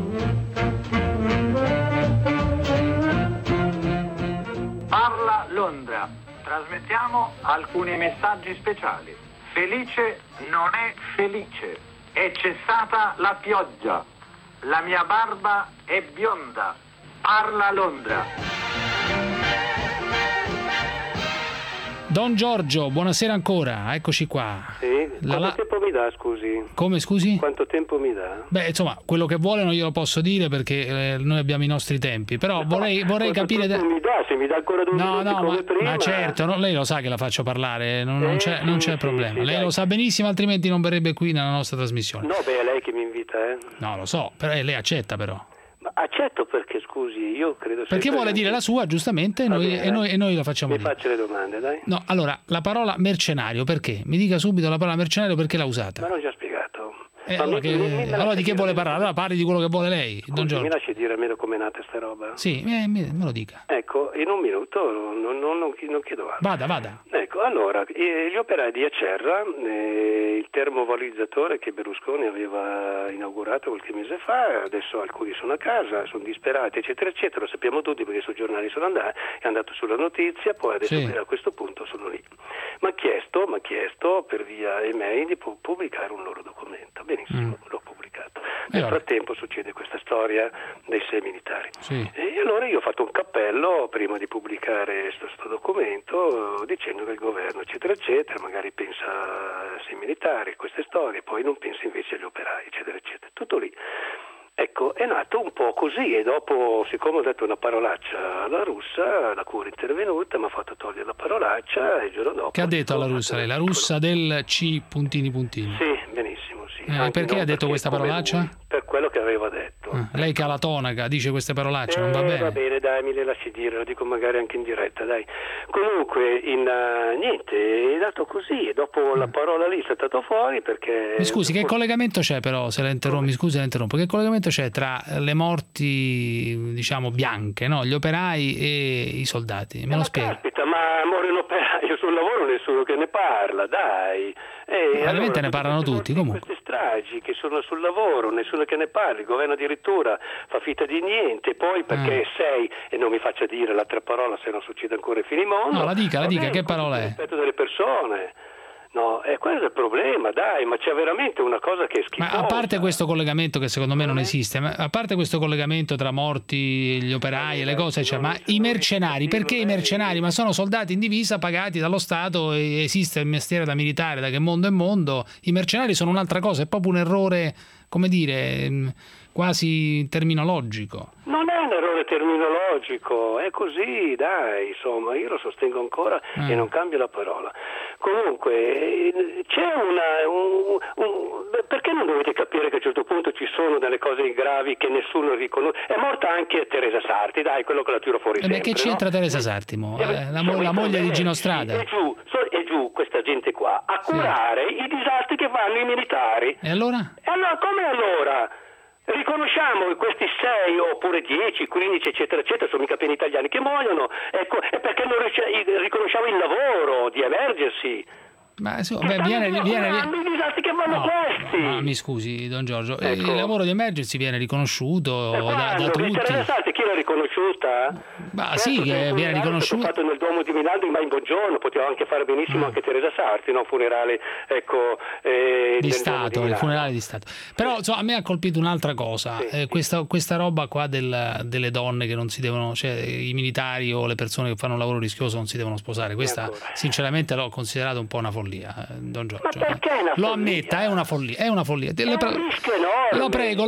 S23: Parla Londra. Trasmettiamo alcuni messaggi speciali. Felice non è felice. È cessata la pioggia. La mia barba è bionda. Parla Londra.
S3: Don Giorgio, buonasera ancora, eccoci qua.
S13: Sì, quanto tempo mi dà, scusi?
S3: Come, scusi?
S13: Quanto tempo mi dà?
S3: Beh, insomma, quello che vuole non glielo posso dire perché noi abbiamo i nostri tempi, però vorrei capire...
S13: Se mi dà ancora 2 minuti come prima...
S3: Ma certo, lei lo sa che la faccio parlare, non c'è problema. Sì, lei lo sa benissimo, altrimenti non verrebbe qui nella nostra trasmissione.
S13: No, è lei che mi invita,
S3: No, lo so, però lei accetta però.
S13: Ma accetto perché, scusi, io credo...
S3: Perché vuole dire la sua, giustamente, e noi la facciamo dire.
S13: Mi faccio le domande, dai.
S3: No, allora, la parola mercenario, perché? Mi dica subito la parola mercenario, perché l'ha usata?
S13: Ma l'ho già spiegato.
S3: Allora di che vuole parlare? Allora parli di quello che vuole lei, Don Giorgio.
S13: Mi lasci dire almeno com'è nata sta roba?
S3: Sì, me lo dica.
S13: Ecco, in un minuto non chiedo altro.
S3: Vada.
S13: Ecco, allora, gli operai di Acerra, il termovalorizzatore che Berlusconi aveva inaugurato qualche mese fa, adesso alcuni sono a casa, sono disperati, eccetera, eccetera, lo sappiamo tutti perché sui giornali sono andati, è andato sulla notizia, poi adesso a questo punto sono lì. Mi ha chiesto per via email di pubblicare un loro documento. Benissimo, l'ho pubblicato. Nel frattempo succede questa storia dei 6 militari.
S3: Sì.
S13: E allora io ho fatto un cappello prima di pubblicare questo documento dicendo che il governo, eccetera, eccetera, magari pensa a 6 militari, queste storie, poi non pensa invece agli operai, eccetera, eccetera. Tutto lì. Ecco, è nato un po' così e dopo, siccome ho detto una parolaccia alla russa, la Cura è intervenuta, mi ha fatto togliere la parolaccia e il giorno dopo...
S3: Che ha detto alla russa lei? La russa del C... Sì,
S13: benissimo, sì.
S3: Perché ha detto questa parolaccia?
S13: Per quello che aveva detto.
S3: Lei che ha la tonaca dice queste parolacce, non va bene?
S13: Va bene, dai, mi le lasci dire, lo dico magari anche in diretta, dai. Comunque, niente, è nato così e dopo la parola lì è saltato fuori perché...
S3: Mi scusi, che collegamento c'è però, se la interrompo, mi scusi, la interrompo, che collegamento c'è tra le morti, diciamo, bianche, no? Gli operai e i soldati? Me lo spiega?
S13: Caspita, ma muore un operaio sul lavoro, nessuno che ne parla, dai.
S3: Ovviamente ne parlano tutti, comunque.
S13: Queste stragi che sono sul lavoro, nessuno che ne parli, il governo addirittura fa finta di niente, poi perché sei, e non mi faccia dire l'altra parola se non succede ancora il finimondo.
S3: No, la dica, che parola è?
S13: Rispetto delle persone. No, è quello il problema, dai, ma c'è veramente una cosa che è schifosa.
S3: Ma a parte questo collegamento che secondo me non esiste, ma a parte questo collegamento tra morti, gli operai e le cose, cioè, ma i mercenari, perché i mercenari? Ma sono soldati in divisa pagati dallo Stato, e esiste il mestiere da militare da che mondo è mondo, i mercenari sono un'altra cosa, è proprio un errore, come dire, quasi terminologico.
S13: Non è un errore terminologico, è così, dai, insomma, io lo sostengo ancora e non cambio la parola. Comunque, c'è perché non dovete capire che a un certo punto ci sono delle cose gravi che nessuno riconosce? È morta anche Teresa Sarti, dai, quello che la tiro fuori sempre.
S3: Ma che c'entra Teresa Sarti? La moglie di Gino Strada.
S13: È giù questa gente qua a curare i disastri che fanno i militari.
S3: E allora?
S13: Come allora? Riconosciamo questi 6 oppure 10, 15 eccetera eccetera, sono mica appena italiani che muoiono, ecco, è perché non riconosciamo il lavoro di emergersi.
S3: Ma viene
S13: i disastri che vanno questi.
S3: Ma mi scusi, Don Giorgio, il lavoro di emergency viene riconosciuto da tutti.
S13: Chi l'ha riconosciuta?
S3: Ma sì, che viene riconosciuto.
S13: Fatto nel Duomo di Milano, ma in buongiorno poteva anche fare benissimo anche Teresa Sarti, no? Funerale, ecco,
S3: di Stato, il funerale di Stato. Però insomma, a me ha colpito un'altra cosa, questa roba qua delle donne che non si devono, cioè i militari o le persone che fanno un lavoro rischioso non si devono sposare. Questa sinceramente l'ho considerato un po' una follia, Don Giorgio.
S13: Ma perché una
S3: lo ammetta, è una follia, è una follia. Lo prego,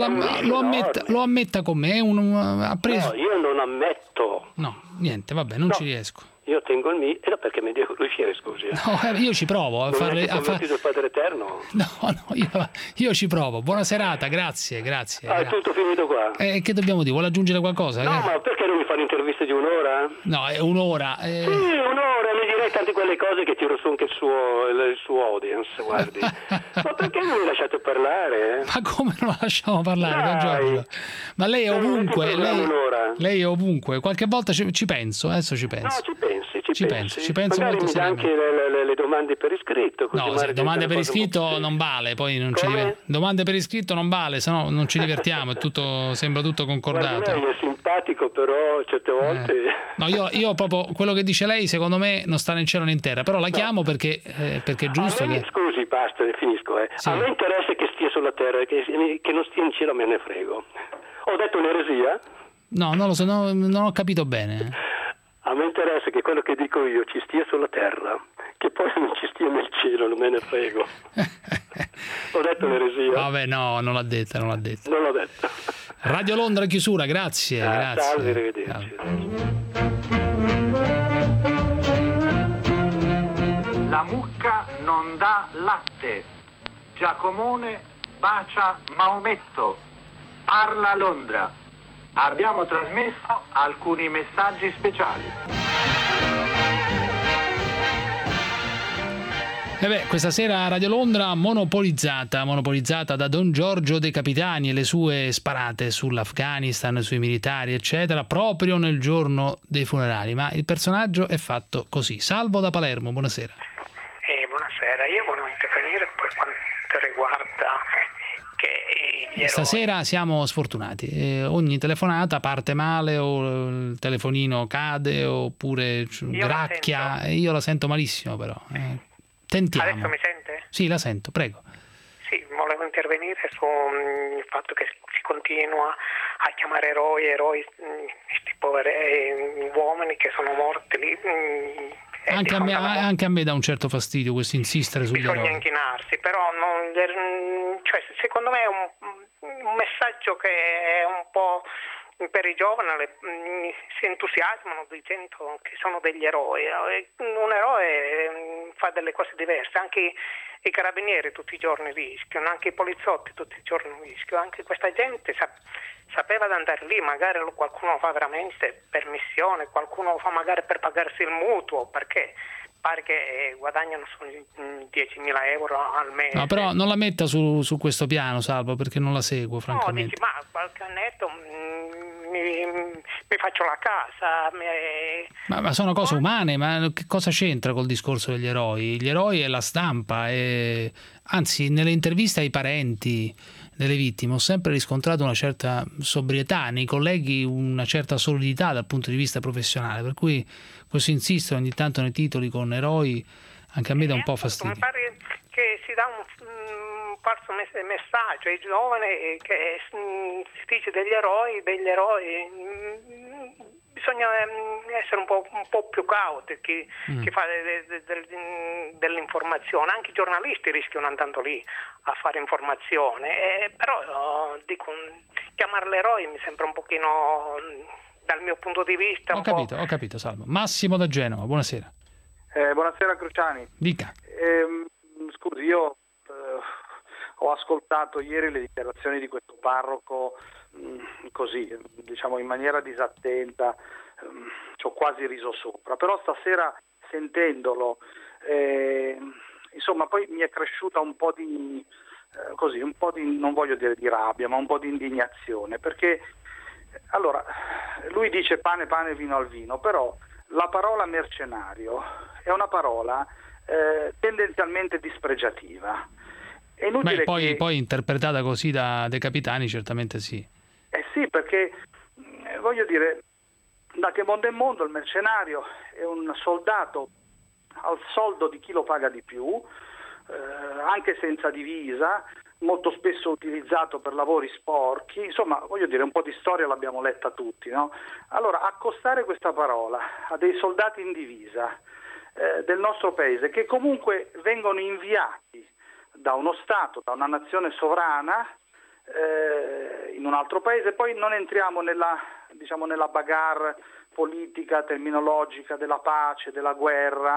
S3: lo ammetta con me, ha preso...
S13: No, io non ammetto.
S3: No, niente, vabbè, non ci riesco.
S13: Io tengo il mio, no, perché mi devo riuscire, scusi.
S3: No, io ci provo a farle.
S13: del Padre Eterno?
S3: No, io ci provo. Buona serata, grazie.
S13: È tutto finito qua.
S3: Che dobbiamo dire? Vuole aggiungere qualcosa?
S13: No, ma perché non mi fa un'intervista di un'ora?
S3: No, è un'ora.
S13: Sì, un'ora, mi direi tante quelle cose che tiro su anche il suo audience, guardi. Ma perché non mi lasciate parlare?
S3: Ma come non lo lasciamo parlare, Don Giorgio? Ma lei è ovunque, lei è ovunque. Qualche volta ci penso, adesso ci penso.
S13: No, ci penso
S3: magari
S13: molto seriamente. Anche le domande per iscritto.
S3: No, domande per iscritto non vale, poi non ci domande per iscritto non vale, sennò non ci divertiamo, sembra tutto concordato.
S13: Lei è simpatico, però certe volte...
S3: No, io proprio quello che dice lei secondo me non sta né in cielo né in terra, però la chiamo perché è giusto che...
S13: Scusi, basta, finisco. Sì. A me interessa che stia sulla terra, che non stia in cielo, me ne frego. Ho detto un'eresia?
S3: No, non lo so, non ho capito bene.
S13: A me interessa che quello che dico io ci stia sulla terra, che poi non ci stia nel cielo, non me ne frego. Ho detto un'eresia?
S3: Vabbè, no, non l'ha detta.
S13: Non l'ho detto.
S3: Radio Londra chiusura, grazie.
S13: Salve, arrivederci.
S23: La mucca non dà latte. Giacomone bacia Maometto. Parla Londra. Abbiamo trasmesso alcuni messaggi speciali.
S3: Questa sera Radio Londra monopolizzata da Don Giorgio De Capitani e le sue sparate sull'Afghanistan, sui militari, eccetera, proprio nel giorno dei funerali. Ma il personaggio è fatto così. Salvo da Palermo, buonasera.
S2: Buonasera, io volevo intervenire per quanto riguarda che
S3: stasera siamo sfortunati. Ogni telefonata parte male, o il telefonino cade, oppure gracchia. Io la sento malissimo, però. Tentiamo.
S2: Adesso mi sente?
S3: Sì, la sento, prego.
S2: Sì, volevo intervenire sul fatto che si continua a chiamare eroi, questi poveri uomini che sono morti lì.
S3: Anche a me dà un certo fastidio questo insistere sugli eroi.
S2: Bisogna inchinarsi, però secondo me è un messaggio che è un po' per i giovani, si entusiasmano dicendo che sono degli eroi. Un eroe fa delle cose diverse, anche i carabinieri tutti i giorni rischiano, anche i poliziotti tutti i giorni rischiano, anche questa gente sapeva di andare lì, magari qualcuno lo fa veramente per missione, qualcuno lo fa magari per pagarsi il mutuo, perché pare che guadagnano solo 10.000 euro al mese. No,
S3: però non la metta su questo piano, Salvo, perché non la seguo, francamente.
S2: No, dici, ma qualche annetto mi faccio la casa.
S3: Ma sono cose umane, ma che cosa c'entra col discorso degli eroi? Gli eroi è la stampa, anzi, nelle interviste ai parenti delle vittime ho sempre riscontrato una certa sobrietà, nei colleghi una certa solidità dal punto di vista professionale, per cui questo insistere ogni tanto nei titoli con eroi anche a me dà un po' fastidio.
S2: Mi pare che si dà un falso messaggio ai giovani, che si dice degli eroi, bisogna essere un po' più cauti chi fa dell'informazione. Anche i giornalisti rischiano andando lì a fare informazione, però dico, chiamarli eroi mi sembra un pochino, dal mio punto di vista,
S3: ho capito, Salvo. Massimo da Genova, buonasera.
S22: Buonasera Cruciani.
S3: Dica.
S22: Scusi, io ho ascoltato ieri le dichiarazioni di questo parroco così, diciamo in maniera disattenta, ci ho quasi riso sopra, però stasera sentendolo, insomma, poi mi è cresciuta un po' di non voglio dire di rabbia, ma un po' di indignazione, perché allora lui dice pane, vino al vino, però la parola mercenario è una parola tendenzialmente dispregiativa. È inutile
S3: poi interpretata così da De Capitani, certamente sì.
S22: Sì, perché voglio dire, da che mondo è mondo il mercenario è un soldato al soldo di chi lo paga di più, anche senza divisa, molto spesso utilizzato per lavori sporchi, insomma, voglio dire, un po' di storia l'abbiamo letta tutti, no? Allora, accostare questa parola a dei soldati in divisa del nostro paese, che comunque vengono inviati da uno Stato, da una nazione sovrana in un altro paese, poi non entriamo nella bagarre politica, terminologica della pace, della guerra,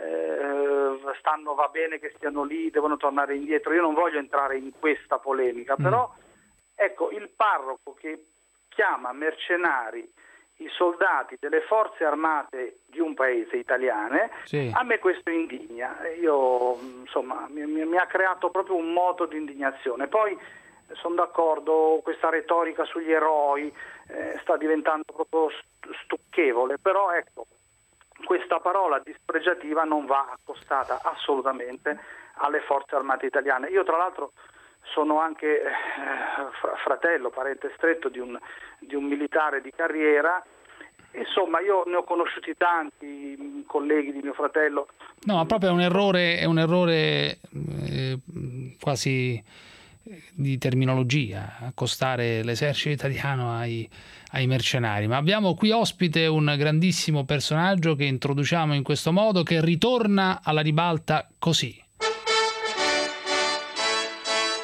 S22: va bene che stiano lì, devono tornare indietro, io non voglio entrare in questa polemica, però ecco, il parroco che chiama mercenari i soldati delle forze armate di un paese italiane, sì. A me questo indigna, io insomma mi ha creato proprio un moto di indignazione. Poi sono d'accordo, questa retorica sugli eroi sta diventando proprio stucchevole, però ecco, questa parola dispregiativa non va accostata assolutamente alle forze armate italiane. Io tra l'altro sono anche fratello, parente stretto di un militare di carriera, insomma io ne ho conosciuti tanti, colleghi di mio fratello.
S3: No, proprio è un errore quasi di terminologia, accostare l'esercito italiano ai mercenari. Ma abbiamo qui ospite un grandissimo personaggio che introduciamo in questo modo, che ritorna alla ribalta così.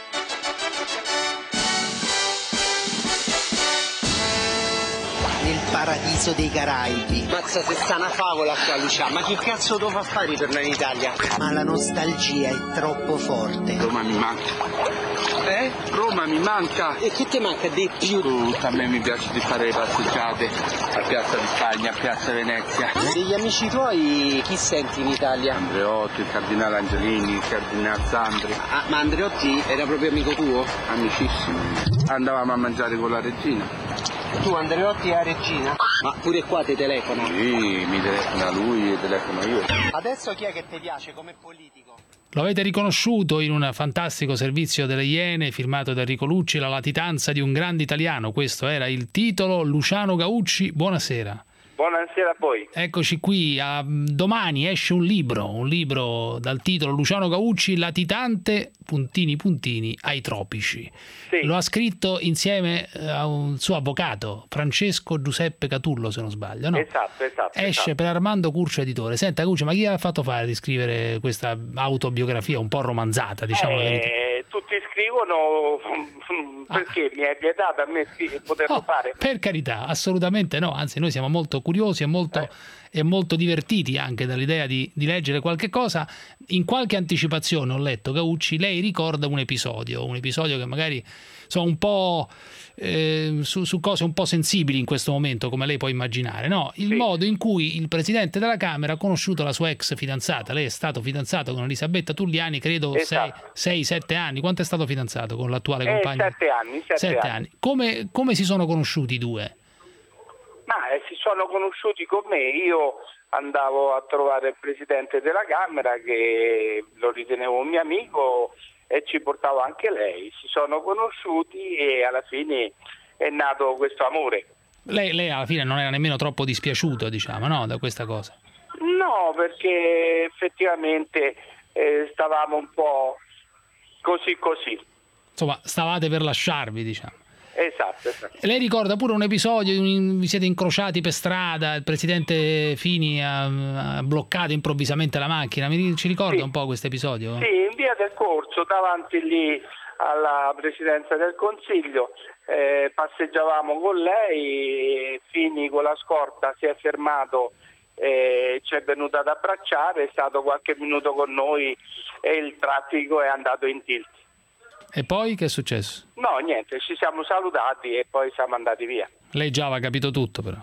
S4: Il paradiso dei Caraibi. Mazza, se sta una favola qua, Lucia, ma che cazzo devo fare per tornare in Italia? Ma la nostalgia è troppo forte.
S9: Roma mi manca. Roma mi manca.
S4: E che ti manca di più?
S9: A me mi piace di fare le passeggiate a Piazza di Spagna, a Piazza Venezia.
S4: Degli amici tuoi chi senti in Italia?
S9: Andreotti, il cardinale Angelini, il cardinale Sandri.
S4: Ma Andreotti era proprio amico tuo?
S9: Amicissimo. Andavamo a mangiare con la regina.
S4: Tu Andreotti e la regina? Ma pure qua ti telefono?
S9: Sì, mi telefona lui e telefono io.
S4: Adesso chi è che ti piace come politico?
S3: Lo avete riconosciuto in un fantastico servizio delle Iene firmato da Enrico Lucci, La latitanza di un grande italiano. Questo era il titolo. Luciano Gaucci, buonasera.
S10: Buonasera a voi.
S3: Eccoci qui, domani esce un libro dal titolo Luciano Gaucci, latitante, ... ai tropici.
S10: Sì.
S3: Lo ha scritto insieme a un suo avvocato, Francesco Giuseppe Catullo, se non sbaglio, no?
S10: Esatto.
S3: Esce per Armando Curcio Editore. Senta Gaucci, ma chi ha fatto fare di scrivere questa autobiografia un po' romanzata, diciamo la verità?
S10: Tutti scrivono perché mi è vietato a me poterlo fare.
S3: Per carità, assolutamente no, anzi noi siamo molto curiosi e molto divertiti anche dall'idea di leggere qualche cosa. In qualche anticipazione ho letto, Gaucci, lei ricorda un episodio che magari sono un po' su cose un po' sensibili in questo momento, come lei può immaginare, no? Il modo in cui il Presidente della Camera ha conosciuto la sua ex fidanzata. Lei è stato fidanzato con Elisabetta Tulliani, credo 6-7 anni. Quanto è stato fidanzato con l'attuale compagna?
S10: 7 anni.
S3: Come si sono conosciuti i due?
S10: Ma si sono conosciuti con me. Io andavo a trovare il Presidente della Camera, che lo ritenevo un mio amico, e ci portavo anche lei. Si sono conosciuti e alla fine è nato questo amore.
S3: Lei alla fine non era nemmeno troppo dispiaciuto, diciamo, no, da questa cosa?
S10: No, perché effettivamente stavamo un po' così.
S3: Insomma, stavate per lasciarvi, diciamo.
S10: Esatto.
S3: Lei ricorda pure un episodio, vi siete incrociati per strada, il Presidente Fini ha bloccato improvvisamente la macchina, ci ricorda un po' questo episodio?
S10: Sì, in via del Corso, davanti lì alla Presidenza del Consiglio, passeggiavamo con lei, Fini con la scorta si è fermato, ci è venuto ad abbracciare, è stato qualche minuto con noi e il traffico è andato in tilt.
S3: E poi che è successo?
S10: No, niente, ci siamo salutati e poi siamo andati via.
S3: Lei già aveva capito tutto, però.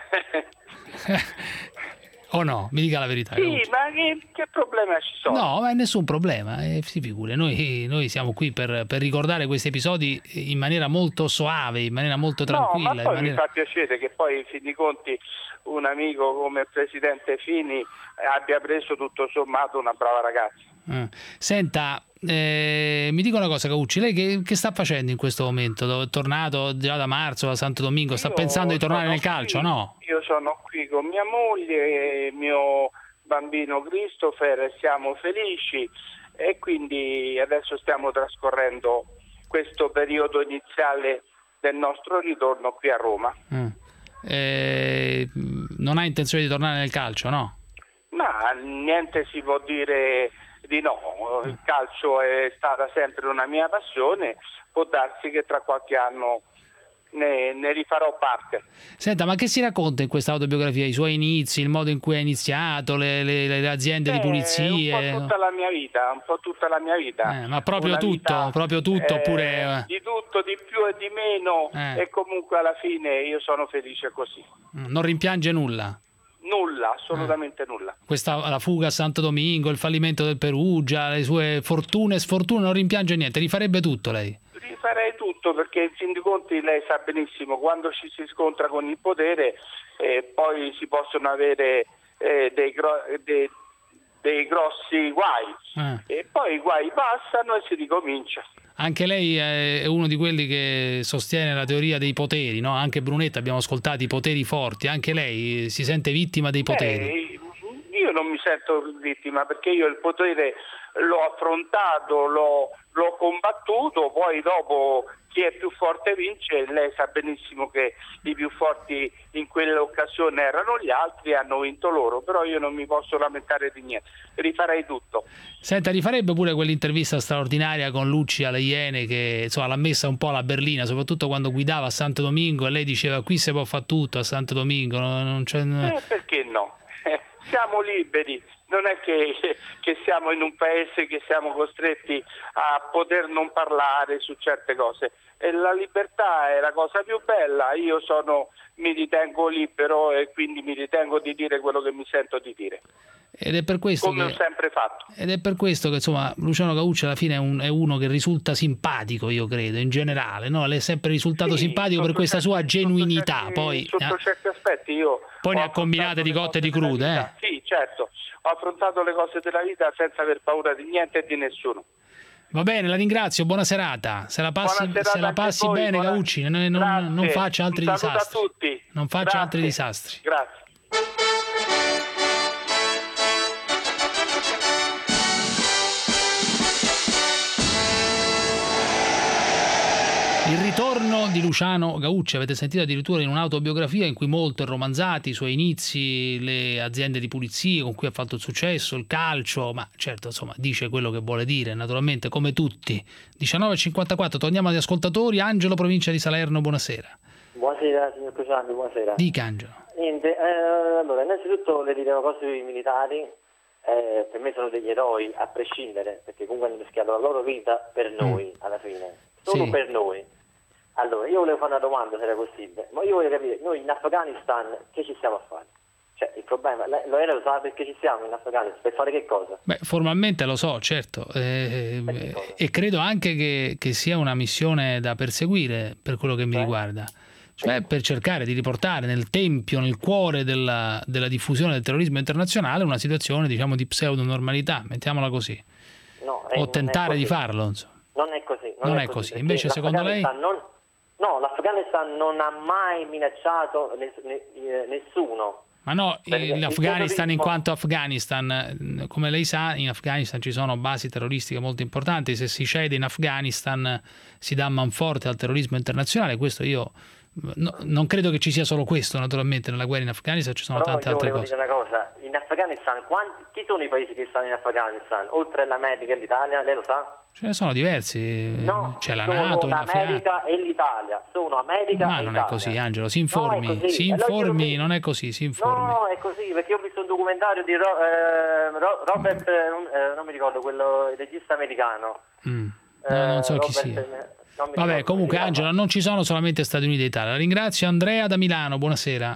S3: O no? Mi dica la verità.
S10: Sì, ma che problema ci sono?
S3: No, ma nessun problema, si figuri. Noi siamo qui per ricordare questi episodi in maniera molto soave, in maniera molto tranquilla.
S10: No, ma poi mi fa piacere che poi, in fin dei conti, un amico come il Presidente Fini abbia preso tutto sommato una brava ragazza.
S3: Senta, mi dica una cosa, Gaucci, lei che sta facendo in questo momento? È tornato già da marzo da Santo Domingo, sta pensando di tornare nel calcio, no?
S10: Io sono qui con mia moglie e mio bambino Christopher, siamo felici e quindi adesso stiamo trascorrendo questo periodo iniziale del nostro ritorno qui a Roma.
S3: Non ha intenzione di tornare nel calcio, no?
S10: Ma niente si può dire di no, il calcio è stata sempre una mia passione, può darsi che tra qualche anno ne rifarò parte.
S3: Senta, ma che si racconta in questa autobiografia? I suoi inizi, il modo in cui ha iniziato, le aziende di pulizie?
S10: Un po' tutta la mia vita.
S3: Ma proprio tutto, oppure...
S10: Di tutto, di più e di meno, e comunque alla fine io sono felice così.
S3: Non rimpiange nulla?
S10: Nulla, assolutamente nulla.
S3: La fuga a Santo Domingo, il fallimento del Perugia, le sue fortune e sfortune, non rimpiange niente, rifarebbe tutto lei?
S10: Rifarei tutto, perché in fin dei conti lei sa benissimo, quando ci si scontra con il potere poi si possono avere dei grossi guai e poi i guai passano e si ricomincia.
S3: Anche lei è uno di quelli che sostiene la teoria dei poteri, no? Anche Brunetta abbiamo ascoltato i poteri forti, anche lei si sente vittima dei poteri?
S10: Io non mi sento vittima, perché io il potere l'ho affrontato, l'ho l'ho combattuto, poi dopo chi è più forte vince. Lei sa benissimo che i più forti in quell'occasione erano gli altri, hanno vinto loro, però io non mi posso lamentare di niente, rifarei tutto.
S3: Senta, rifarebbe pure quell'intervista straordinaria con Lucci alle Iene, che insomma l'ha messa un po' alla berlina, soprattutto quando guidava a Santo Domingo e lei diceva qui si può fare tutto a Santo Domingo, non c'è...
S10: Perché no? Siamo liberi, non è che siamo in un paese che siamo costretti a poter non parlare su certe cose, e la libertà è la cosa più bella. Io mi ritengo libero e quindi mi ritengo di dire quello che mi sento di dire.
S3: Ed è per questo
S10: come ho sempre fatto.
S3: Ed è per questo che insomma Luciano Gaucci alla fine è uno che risulta simpatico, io credo, in generale, no? Lei è sempre risultato simpatico per questa sua genuinità. Poi
S10: sotto certi aspetti io
S3: poi ne ha combinate di cotte e di crude.
S10: Sì, certo, ho affrontato le cose della vita senza aver paura di niente e di nessuno.
S3: Va bene, la ringrazio, buona serata. Se la passi
S10: voi,
S3: bene, Gaucci, non faccia altri disastri.
S10: A tutti.
S3: Non faccia altri disastri.
S10: Grazie.
S3: Il ritorno di Luciano Gaucci, avete sentito addirittura in un'autobiografia in cui molto è romanzati i suoi inizi, le aziende di pulizie con cui ha fatto il successo, il calcio, ma certo insomma dice quello che vuole dire, naturalmente come tutti. 19.54, torniamo agli ascoltatori. Angelo, provincia di Salerno, buonasera.
S1: Buonasera signor Cruciani, buonasera.
S3: Dica Angelo.
S1: Niente, allora innanzitutto le direi una cosa sui militari. Per me sono degli eroi a prescindere, perché comunque hanno rischiato la loro vita per noi alla fine, solo per noi. Allora io volevo fare una domanda se era possibile, ma io voglio capire, noi in Afghanistan che ci stiamo a fare? Cioè il problema, l'aereo sa perché ci siamo in Afghanistan, per fare che cosa?
S3: Beh, formalmente lo so, certo, e credo anche che sia una missione da perseguire per quello che mi riguarda. Cioè per cercare di riportare nel tempio, nel cuore della diffusione del terrorismo internazionale una situazione, diciamo, di pseudo-normalità, mettiamola così.
S1: No,
S3: o tentare di farlo, insomma.
S1: Non è così.
S3: Non è così. Invece secondo lei...
S1: No, l'Afghanistan non ha mai minacciato nessuno.
S3: Ma no, l'Afghanistan in quanto Afghanistan, come lei sa, in Afghanistan ci sono basi terroristiche molto importanti. Se si cede in Afghanistan si dà manforte al terrorismo internazionale. Questo io... No, non credo che ci sia solo questo, naturalmente nella guerra in Afghanistan ci sono tante altre cose.
S1: Dire una cosa, in Afghanistan chi sono i paesi che stanno in Afghanistan? Oltre all'America e l'Italia, lei lo sa?
S3: Ce ne sono diversi,
S1: no,
S3: c'è la NATO,
S1: l'America e l'Italia, sono America
S3: ma
S1: e
S3: non
S1: Italia.
S3: è così Angelo, si informi, non è così, si informi.
S1: No, è così, perché ho visto un documentario di Robert, non mi ricordo, quello il regista americano.
S3: Non so chi sia. Vabbè, comunque Angelo, non ci sono solamente Stati Uniti e Italia. La ringrazio. Andrea da Milano, buonasera.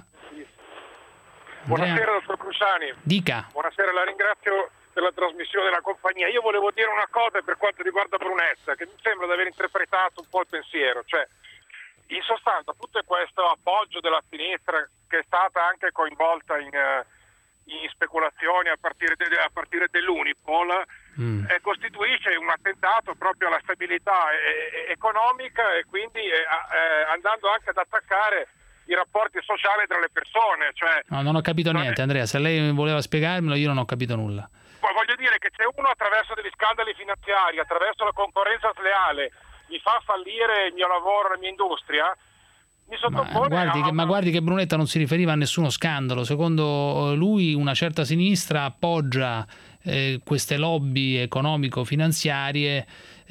S11: Buonasera dottor Cruciani.
S3: Dica.
S11: Buonasera, la ringrazio per la trasmissione della compagnia. Io volevo dire una cosa per quanto riguarda Brunetta, che mi sembra di aver interpretato un po' il pensiero, cioè in sostanza tutto questo appoggio della sinistra che è stata anche coinvolta in speculazioni a partire dell'Unipol costituisce un attentato proprio alla stabilità economica e quindi andando anche ad attaccare i rapporti sociali tra le persone. Cioè,
S3: no, non ho capito niente, Andrea, se lei voleva spiegarmelo io non ho capito nulla.
S11: Voglio dire che se uno attraverso degli scandali finanziari, attraverso la concorrenza sleale, mi fa fallire il mio lavoro, la mia industria, mi sottopone
S3: ma guardi che Brunetta non si riferiva a nessuno scandalo. Secondo lui una certa sinistra appoggia queste lobby economico-finanziarie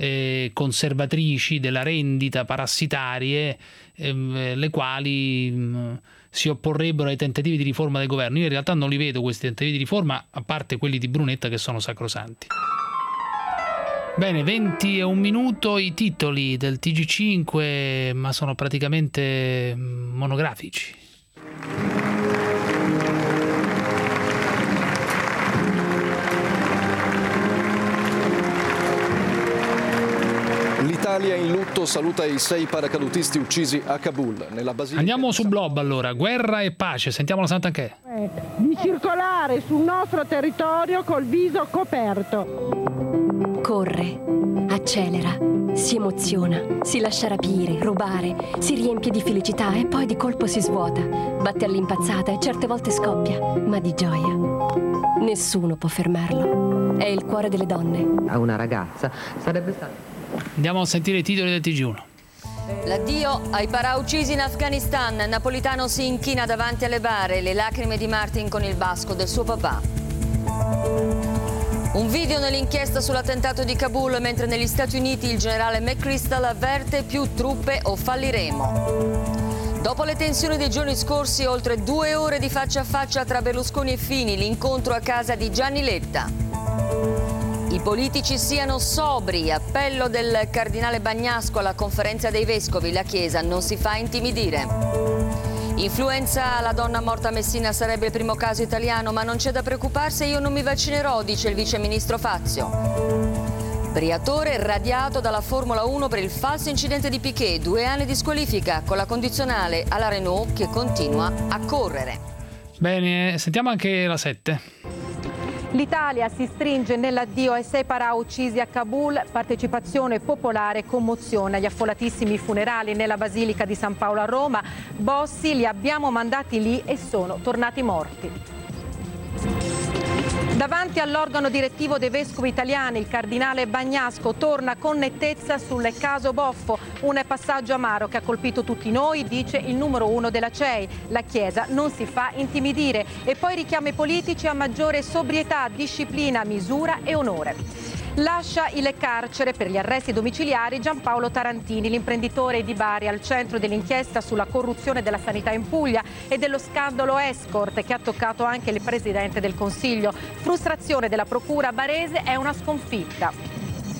S3: conservatrici della rendita, parassitarie, le quali si opporrebbero ai tentativi di riforma del governo. Io in realtà non li vedo questi tentativi di riforma, a parte quelli di Brunetta che sono sacrosanti. Bene, 20:01 i titoli del TG5, ma sono praticamente monografici.
S12: L'Italia in lutto saluta i 6 paracadutisti uccisi a Kabul. Nella basilica.
S3: Andiamo su Blob allora, guerra e pace, sentiamo la Santanchè.
S19: Di circolare sul nostro territorio col viso coperto.
S6: Corre, accelera, si emoziona, si lascia rapire, rubare, si riempie di felicità e poi di colpo si svuota, batte all'impazzata e certe volte scoppia, ma di gioia. Nessuno può fermarlo. È il cuore delle donne.
S14: A una ragazza sarebbe stato...
S3: Andiamo a sentire i titoli del TG1.
S15: L'addio ai parà uccisi in Afghanistan. Napolitano si inchina davanti alle bare, le lacrime di Martin con il basco del suo papà. Un video nell'inchiesta sull'attentato di Kabul, mentre negli Stati Uniti il generale McChrystal avverte più truppe o falliremo. Dopo le tensioni dei giorni scorsi, oltre 2 ore di faccia a faccia tra Berlusconi e Fini, l'incontro a casa di Gianni Letta. I politici siano sobri, appello del cardinale Bagnasco alla conferenza dei vescovi, la Chiesa non si fa intimidire. Influenza, la donna morta a Messina sarebbe il primo caso italiano, ma non c'è da preoccuparsi, io non mi vaccinerò, dice il viceministro Fazio. Briatore radiato dalla Formula 1 per il falso incidente di Piquet, 2 anni di squalifica con la condizionale alla Renault che continua a correre.
S3: Bene, sentiamo anche la 7.
S16: L'Italia si stringe nell'addio ai 6 parà uccisi a Kabul, partecipazione popolare e commozione agli affollatissimi funerali nella Basilica di San Paolo a Roma. Bossi, li abbiamo mandati lì e sono tornati morti. Davanti all'organo direttivo dei vescovi italiani, il cardinale Bagnasco torna con nettezza sul caso Boffo, un passaggio amaro che ha colpito tutti noi, dice il numero 1 della CEI. La Chiesa non si fa intimidire e poi richiama i politici a maggiore sobrietà, disciplina, misura e onore. Lascia il carcere per gli arresti domiciliari Giampaolo Tarantini, l'imprenditore di Bari al centro dell'inchiesta sulla corruzione della sanità in Puglia e dello scandalo Escort che ha toccato anche il Presidente del Consiglio. Frustrazione della Procura barese è una sconfitta.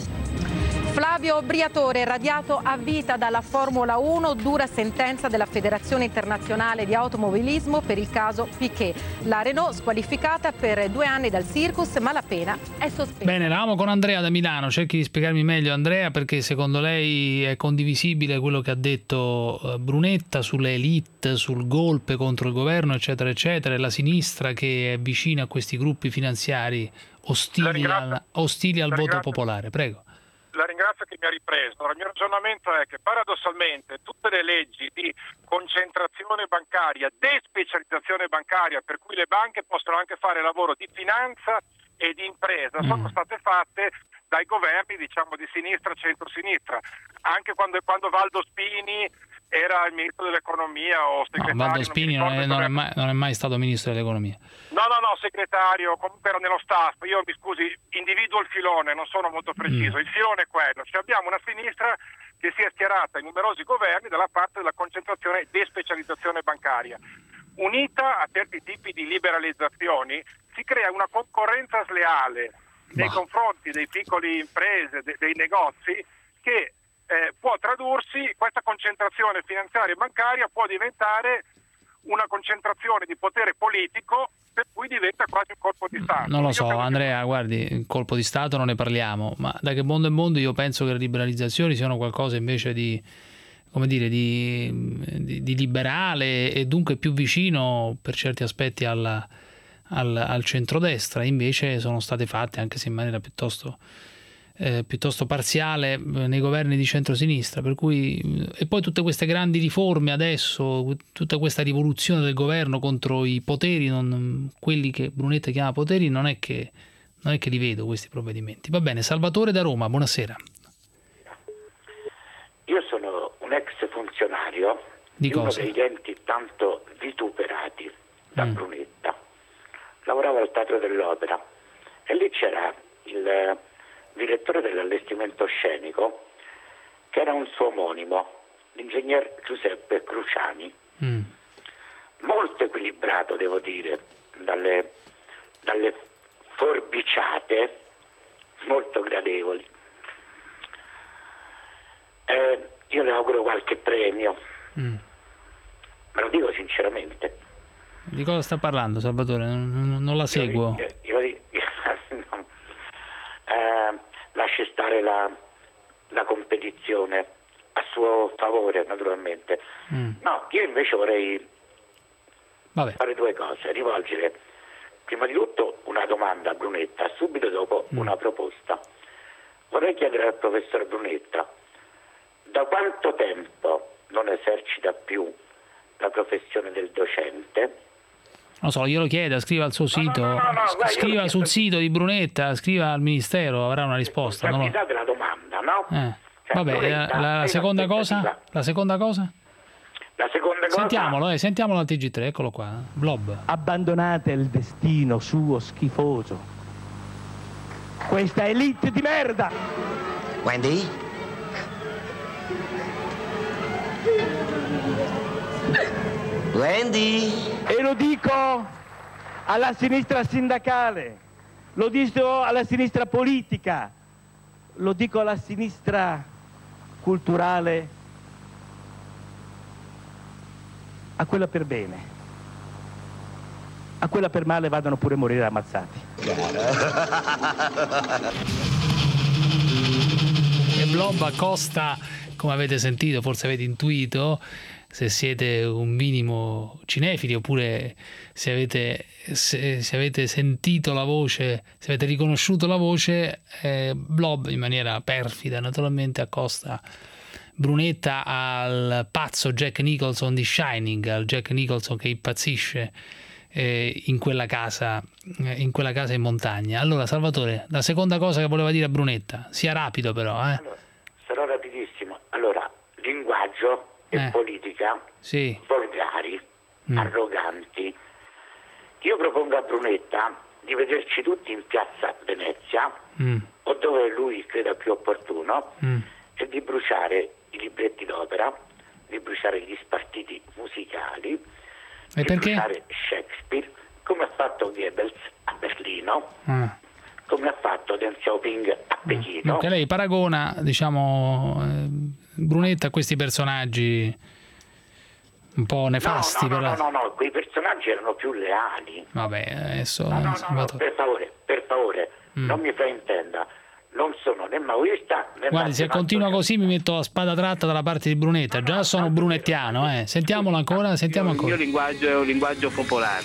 S16: Flavio Briatore, radiato a vita dalla Formula 1, dura sentenza della Federazione Internazionale di Automobilismo per il caso Piquet. La Renault squalificata per 2 anni dal circus, ma la pena è sospesa.
S3: Bene, eravamo con Andrea da Milano. Cerchi di spiegarmi meglio, Andrea, perché secondo lei è condivisibile quello che ha detto Brunetta sulle elite, sul golpe contro il governo, eccetera, eccetera, e la sinistra che è vicina a questi gruppi finanziari ostili al voto popolare. Prego.
S11: La ringrazio che mi ha ripreso. Il mio ragionamento è che paradossalmente tutte le leggi di concentrazione bancaria, despecializzazione bancaria, per cui le banche possono anche fare lavoro di finanza e di impresa, sono state fatte dai governi, diciamo, di sinistra, centro-sinistra. Anche quando Valdo Spini era il ministro dell'economia o segretario.
S3: No, Valdo Spini non è mai stato ministro dell'economia.
S11: No, segretario, comunque ero nello staff. Io, mi scusi, individuo il filone, non sono molto preciso. Il filone è quello. Cioè abbiamo una sinistra che si è schierata in numerosi governi dalla parte della concentrazione e despecializzazione bancaria. Unita a certi tipi di liberalizzazioni si crea una concorrenza sleale nei confronti dei piccoli imprese, dei negozi, che può tradursi, questa concentrazione finanziaria e bancaria può diventare una concentrazione di potere politico, per cui diventa quasi un colpo di Stato.
S3: Non lo so, Andrea, guardi, colpo di Stato non ne parliamo, ma da che mondo è mondo io penso che le liberalizzazioni siano qualcosa invece di, come dire, di liberale e dunque più vicino per certi aspetti al centrodestra. Invece sono state fatte, anche se in maniera piuttosto parziale, nei governi di centrosinistra, per cui, e poi tutte queste grandi riforme adesso, tutta questa rivoluzione del governo contro i poteri, quelli che Brunetta chiama poteri, non è che li vedo questi provvedimenti. Va bene, Salvatore da Roma, buonasera.
S18: Io sono un ex funzionario di uno degli enti tanto vituperati da Brunetta. Lavoravo al Teatro dell'Opera e lì c'era il direttore dell'allestimento scenico, che era un suo omonimo, l'ingegner Giuseppe Cruciani, molto equilibrato, devo dire, dalle forbiciate molto gradevoli. Io le auguro qualche premio, me lo dico sinceramente.
S3: Di cosa sta parlando, Salvatore? Non la seguo.
S18: Lasci stare la competizione a suo favore, naturalmente. No, io invece vorrei fare 2 cose: rivolgere prima di tutto una domanda a Brunetta, subito dopo una proposta. Vorrei chiedere al professor Brunetta da quanto tempo non esercita più la professione del docente.
S3: Non so, glielo chieda, scriva al suo sito, scriva sul sito di Brunetta, scriva al Ministero, avrà una risposta.
S18: Mi date la domanda, no? Cioè,
S3: vabbè, la seconda cosa? La seconda cosa?
S18: La seconda cosa...
S3: Sentiamolo al TG3, eccolo qua. Blob.
S5: Abbandonate il destino suo schifoso. Questa elite di merda!
S4: Wendy? Wendy?
S5: E lo dico alla sinistra sindacale, lo dico alla sinistra politica, lo dico alla sinistra culturale, a quella per bene, a quella per male vadano pure a morire ammazzati.
S3: E Blob accosta, come avete sentito, forse avete intuito, se siete un minimo cinefili, oppure se avete sentito la voce, se avete riconosciuto la voce, Blob in maniera perfida naturalmente accosta Brunetta al pazzo Jack Nicholson di Shining, al Jack Nicholson che impazzisce in quella casa in montagna. Allora, Salvatore, la seconda cosa che voleva dire a Brunetta, sia rapido però.
S18: Allora, sarò rapidissimo. Allora, linguaggio e politica,
S3: sì,
S18: volgari, arroganti. Io propongo a Brunetta di vederci tutti in piazza Venezia, o dove lui creda più opportuno, e di bruciare i libretti d'opera, di bruciare gli spartiti musicali,
S3: e perché?
S18: Bruciare Shakespeare, come ha fatto Goebbels a Berlino, come ha fatto Deng Xiaoping a Pechino.
S3: Perché lei paragona, diciamo, Brunetta a questi personaggi un po' nefasti.
S18: No, quei personaggi erano più leali.
S3: Vabbè, adesso...
S18: No, per favore, non mi fraintenda. Non sono né maoista né...
S3: Guardi, se continua così mi metto la spada tratta dalla parte di Brunetta. Già sono brunettiano, Sentiamolo ancora,
S13: Il mio linguaggio è un linguaggio popolare.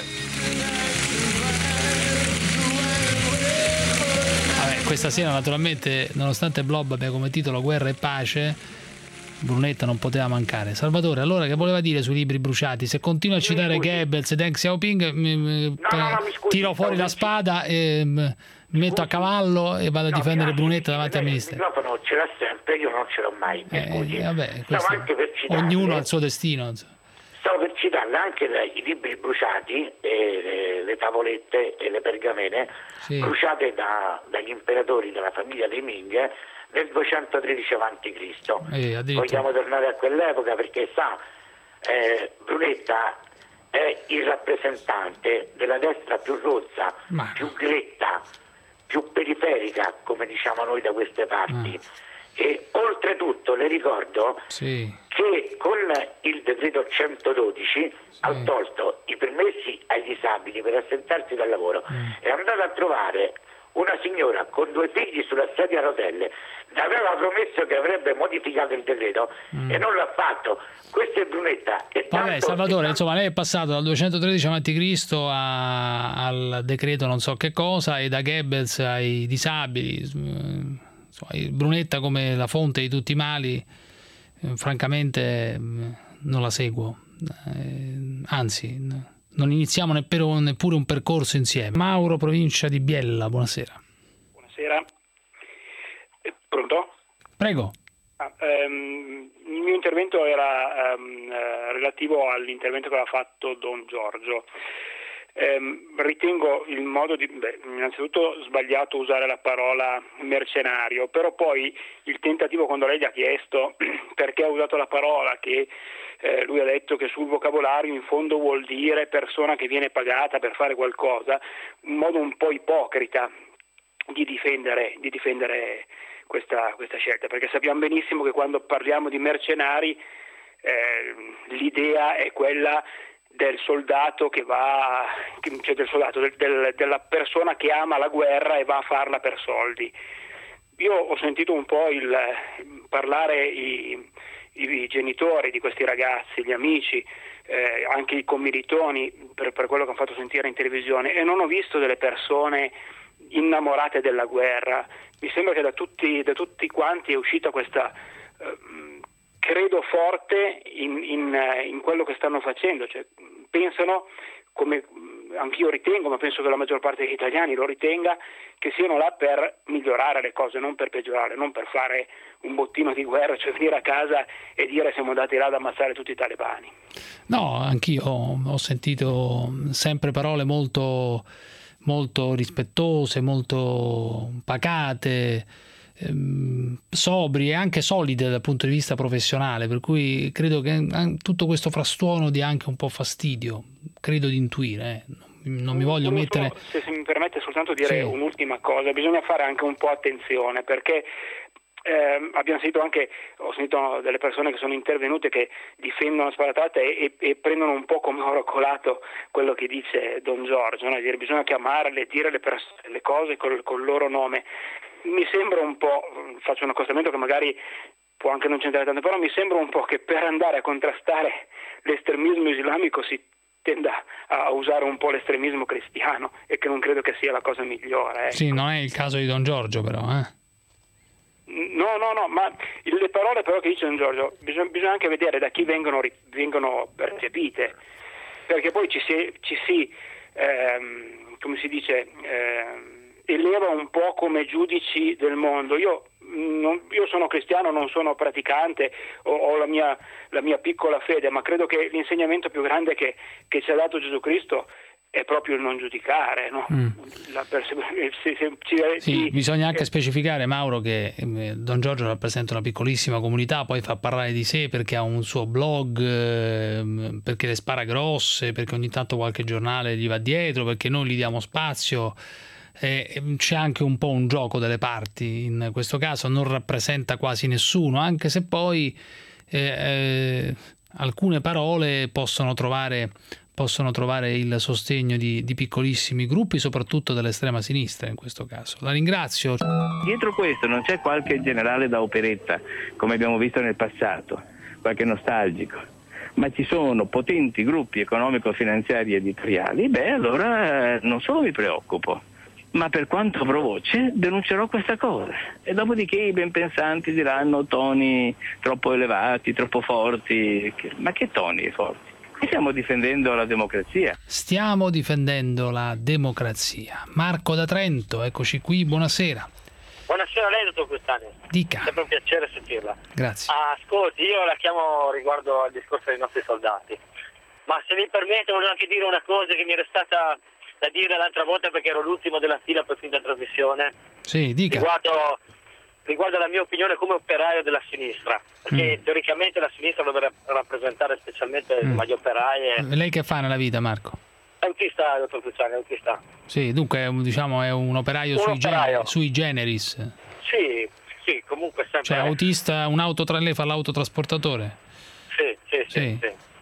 S3: Vabbè, questa sera naturalmente, nonostante Blob abbia come titolo Guerra e Pace, Brunetta non poteva mancare. Salvatore, allora, che voleva dire sui libri bruciati? Se continua a citare Goebbels e Deng Xiaoping, tiro fuori la spada e mi metto a cavallo e vado a difendere Brunetta davanti al ministero.
S18: Il microfono ce l'ha sempre, io non ce l'ho mai.
S3: Vabbè, ognuno ha il suo destino.
S18: Stavo per citarle anche i libri bruciati, le tavolette e le pergamene bruciate dagli imperatori della famiglia dei Ming nel 213 a.C. Vogliamo tornare a quell'epoca perché Brunetta è il rappresentante della destra più rozza, più gretta, più periferica, come diciamo noi da queste parti. E oltretutto le ricordo che con il decreto 112 ha tolto i permessi ai disabili per assentarsi dal lavoro. È andata a trovare una signora con 2 figli sulla sedia a rotelle, ne aveva promesso che avrebbe modificato il decreto e non l'ha fatto. Questa è Brunetta.
S3: Vabbè, Salvatore, insomma, lei è passato dal 213 a.C. al decreto non so che cosa, e da Goebbels ai disabili. Brunetta come la fonte di tutti i mali, francamente non la seguo, anzi non iniziamo neppure un percorso insieme. Mauro, provincia di Biella, buonasera.
S22: Buonasera. Pronto?
S3: Prego.
S22: Il mio intervento era relativo all'intervento che aveva fatto Don Giorgio. Ritengo innanzitutto sbagliato usare la parola mercenario, però poi il tentativo, quando lei gli ha chiesto perché ha usato la parola, che lui ha detto che sul vocabolario in fondo vuol dire persona che viene pagata per fare qualcosa, un modo un po' ipocrita di difendere questa scelta, perché sappiamo benissimo che quando parliamo di mercenari l'idea è quella del soldato della persona che ama la guerra e va a farla per soldi. Io ho sentito un po' parlare i genitori di questi ragazzi, gli amici, anche i commilitoni, per quello che hanno fatto sentire in televisione, e non ho visto delle persone innamorate della guerra. Mi sembra che da tutti quanti è uscita questa credo forte in quello che stanno facendo, cioè pensano come anch'io ritengo, ma penso che la maggior parte degli italiani lo ritenga, che siano là per migliorare le cose, non per peggiorare, non per fare un bottino di guerra, cioè venire a casa e dire siamo andati là ad ammazzare tutti i talebani.
S3: No, anch'io ho sentito sempre parole molto, molto rispettose, molto pacate, sobrie e anche solide dal punto di vista professionale, per cui credo che tutto questo frastuono dia anche un po' fastidio, credo di intuire, non mi voglio mettere...
S22: Se mi permette soltanto dire un'ultima cosa, bisogna fare anche un po' attenzione, perché ho sentito delle persone che sono intervenute che difendono a sparatate e prendono un po' come oro colato quello che dice Don Giorgio, no? Dire bisogna chiamarle, dire le cose col loro nome. Mi sembra un po', faccio un accostamento che magari può anche non c'entrare tanto, però mi sembra un po' che per andare a contrastare l'estremismo islamico si tenda a usare un po' l'estremismo cristiano, e che non credo che sia la cosa migliore. Ecco.
S3: Sì, non è il caso di Don Giorgio però,
S22: No, ma le parole però che dice Don Giorgio bisogna anche vedere da chi vengono percepite, perché poi ci si come si dice, eleva un po' come giudici del mondo. Io sono cristiano, non sono praticante, ho la mia piccola fede, ma credo che l'insegnamento più grande che ci ha dato Gesù Cristo è proprio il non giudicare, no?
S3: Sì, bisogna anche specificare, Mauro, che Don Giorgio rappresenta una piccolissima comunità, poi fa parlare di sé perché ha un suo blog, perché le spara grosse, perché ogni tanto qualche giornale gli va dietro, perché noi gli diamo spazio. C'è anche un po' un gioco delle parti in questo caso, non rappresenta quasi nessuno, anche se poi alcune parole possono trovare il sostegno di piccolissimi gruppi, soprattutto dell'estrema sinistra in questo caso. La ringrazio.
S7: Dietro questo non c'è qualche generale da operetta, come abbiamo visto nel passato, qualche nostalgico, ma ci sono potenti gruppi economico-finanziari editoriali, allora non solo mi preoccupo, ma per quanto avrò voce denuncerò questa cosa, e dopodiché i ben pensanti diranno toni troppo elevati, troppo forti. Ma che toni forti? Stiamo difendendo la democrazia.
S3: Stiamo difendendo la democrazia. Marco da Trento, eccoci qui, buonasera.
S8: Buonasera a lei, dottor Custani.
S3: Dica.
S8: È sempre un piacere sentirla.
S3: Grazie.
S8: Ascolti, io la chiamo riguardo al discorso dei nostri soldati. Ma se mi permette, voglio anche dire una cosa che mi era stata da dire l'altra volta, perché ero l'ultimo della fila per finita trasmissione.
S3: Sì, dica.
S8: Riguardo la mia opinione come operaio della sinistra, perché teoricamente la sinistra dovrebbe rappresentare specialmente gli operai.
S3: Lei che fa nella vita, Marco?
S8: È autista, dottor Cruciani, è autista.
S3: Sì, dunque è un operaio sui generis.
S8: Sì, comunque sempre.
S3: Cioè autista, lei fa l'autotrasportatore?
S8: Sì.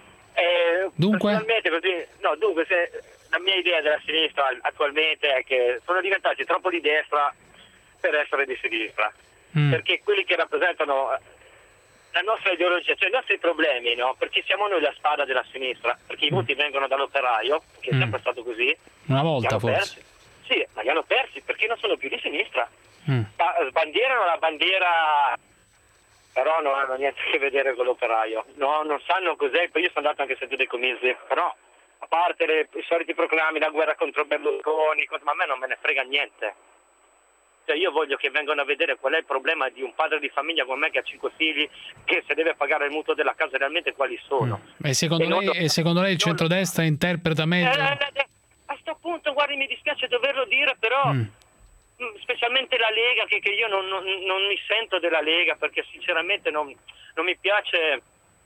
S3: Dunque?
S8: Dunque la mia idea della sinistra attualmente è che sono diventati troppo di destra per essere di sinistra, perché quelli che rappresentano la nostra ideologia, cioè i nostri problemi, no? Perché siamo noi la spada della sinistra, perché i voti vengono dall'operaio, che è sempre stato così.
S3: Una volta forse.
S8: Sì, ma li hanno persi perché non sono più di sinistra. Sbandierano la bandiera, però non hanno niente a che vedere con l'operaio. No, non sanno cos'è. Poi io sono andato anche a sentire dei comizi, però a parte i soliti proclami, la guerra contro Berlusconi, ma a me non me ne frega niente. Cioè io voglio che vengano a vedere qual è il problema di un padre di famiglia come me che ha 5 figli, che se deve pagare il mutuo della casa realmente quali sono.
S3: E secondo lei il centrodestra interpreta meglio?
S8: A questo punto, guardi, mi dispiace doverlo dire, però specialmente la Lega, che io non mi sento della Lega, perché sinceramente non mi piace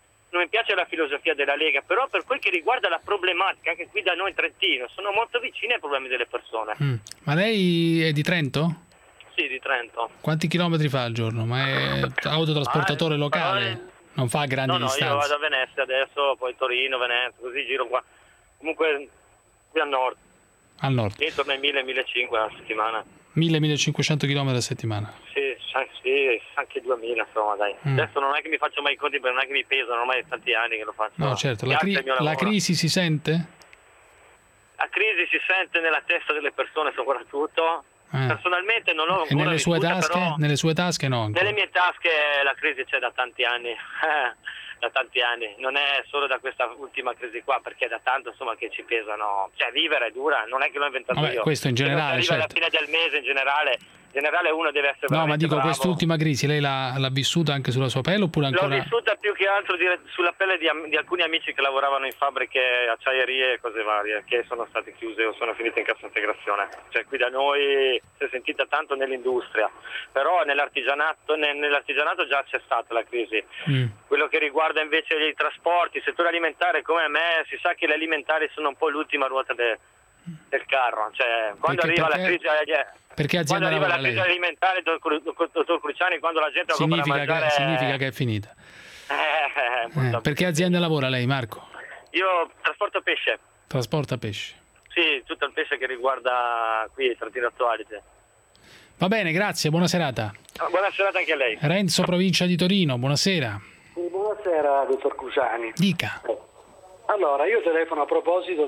S8: la filosofia della Lega, però per quel che riguarda la problematica, anche qui da noi in Trentino, sono molto vicini ai problemi delle persone.
S3: Ma lei è di Trento?
S8: Sì, di Trento.
S3: Quanti chilometri fa al giorno? Ma è autotrasportatore locale? Non fa grandi distanze?
S8: No, io vado a Venezia adesso, poi Torino, Venezia, così giro qua. Comunque qui al nord.
S3: Al nord?
S8: Intorno ai 1000-1500 a settimana.
S3: 1000-1500 km a settimana?
S8: Sì, anche 2000, insomma, dai. Adesso non è che mi faccio mai i conti, perché non è che mi pesano, ormai è tanti anni che lo faccio.
S3: No, certo. La crisi si sente?
S8: La crisi si sente nella testa delle persone soprattutto. Personalmente non l'ho ancora
S3: vissuta,
S8: però
S3: nelle sue tasche no? Ancora.
S8: Nelle mie tasche la crisi c'è da tanti anni.
S1: da tanti anni, non è solo da questa ultima crisi qua, perché è da tanto insomma che ci pesano, cioè vivere è dura, non è che l'ho inventato io.
S3: Questo in generale,
S1: arriva alla fine del mese in generale uno deve essere
S3: no, ma dico,
S1: bravo.
S3: Quest'ultima crisi lei l'ha vissuta anche sulla sua pelle oppure ancora?
S1: L'ho vissuta più che altro sulla pelle di alcuni amici che lavoravano in fabbriche, acciaierie e cose varie, che sono state chiuse o sono finite in cassa integrazione. Cioè qui da noi si è sentita tanto nell'industria, però nell'artigianato già c'è stata la crisi. Quello che riguarda invece i trasporti, il settore alimentare come me, si sa che le alimentari sono un po' l'ultima ruota del carro, cioè quando arriva la crisi alimentare, dottor Cruciani, quando la gente
S3: significa
S1: compra da mangiare,
S3: significa che è finita. Perché azienda lavora lei, Marco?
S1: Io trasporto pesce.
S3: Trasporta pesce?
S1: Sì, tutto il pesce che riguarda qui Trentino Alto Adige.
S3: Va bene, grazie, buona serata.
S1: Buona serata anche a lei.
S3: Renzo, provincia di Torino, buonasera.
S17: Buonasera, dottor Cruciani.
S3: Dica.
S17: Allora, io telefono a proposito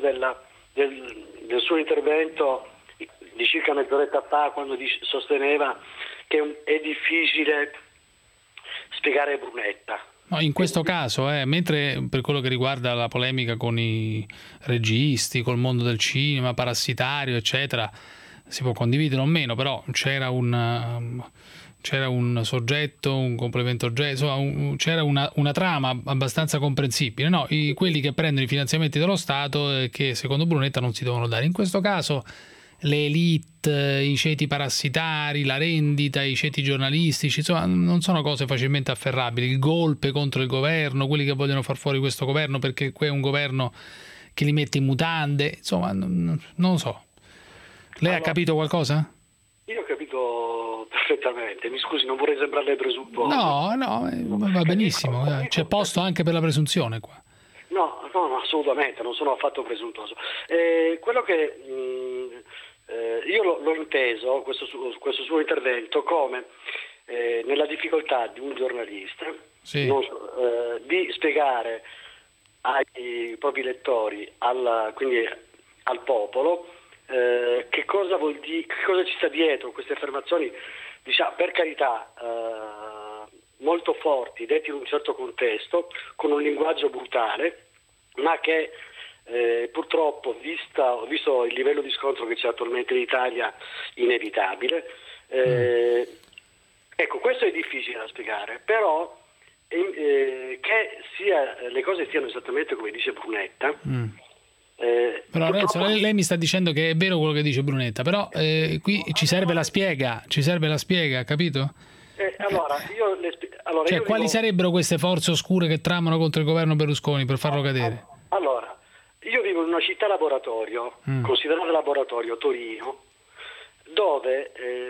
S17: del suo intervento di circa mezz'oretta fa, quando sosteneva che è difficile spiegare Brunetta.
S3: No, in questo caso, mentre per quello che riguarda la polemica con i registi, col mondo del cinema, parassitario, eccetera, si può condividere o meno, però c'era un soggetto, un complemento oggetto, insomma, c'era una trama abbastanza comprensibile, no? Quelli che prendono i finanziamenti dello Stato che secondo Brunetta non si devono dare. In questo caso le elite, i ceti parassitari, la rendita, i ceti giornalistici, insomma, non sono cose facilmente afferrabili. Il golpe contro il governo, quelli che vogliono far fuori questo governo perché è un governo che li mette in mutande, insomma, non so. Lei ha capito qualcosa?
S17: Io ho capito perfettamente, mi scusi, non vorrei sembrarle presuntuoso.
S3: No, va benissimo, c'è posto anche per la presunzione qua.
S17: No, assolutamente, non sono affatto presuntuoso. Quello che io l'ho inteso, questo suo intervento, come nella difficoltà di un giornalista di spiegare ai propri lettori, quindi al popolo, che cosa vuol dire, che cosa ci sta dietro queste affermazioni, diciamo, per carità, molto forti, detti in un certo contesto, con un linguaggio brutale, ma che purtroppo, visto il livello di scontro che c'è attualmente in Italia, inevitabile. Ecco, questo è difficile da spiegare, però che le cose stiano esattamente come dice Brunetta.
S3: Però Renzo, lei mi sta dicendo che è vero quello che dice Brunetta, però qui ci serve la spiega, capito? Quali sarebbero queste forze oscure che tramano contro il governo Berlusconi per farlo cadere?
S17: Allora, io vivo in una città laboratorio, considerata laboratorio, Torino, dove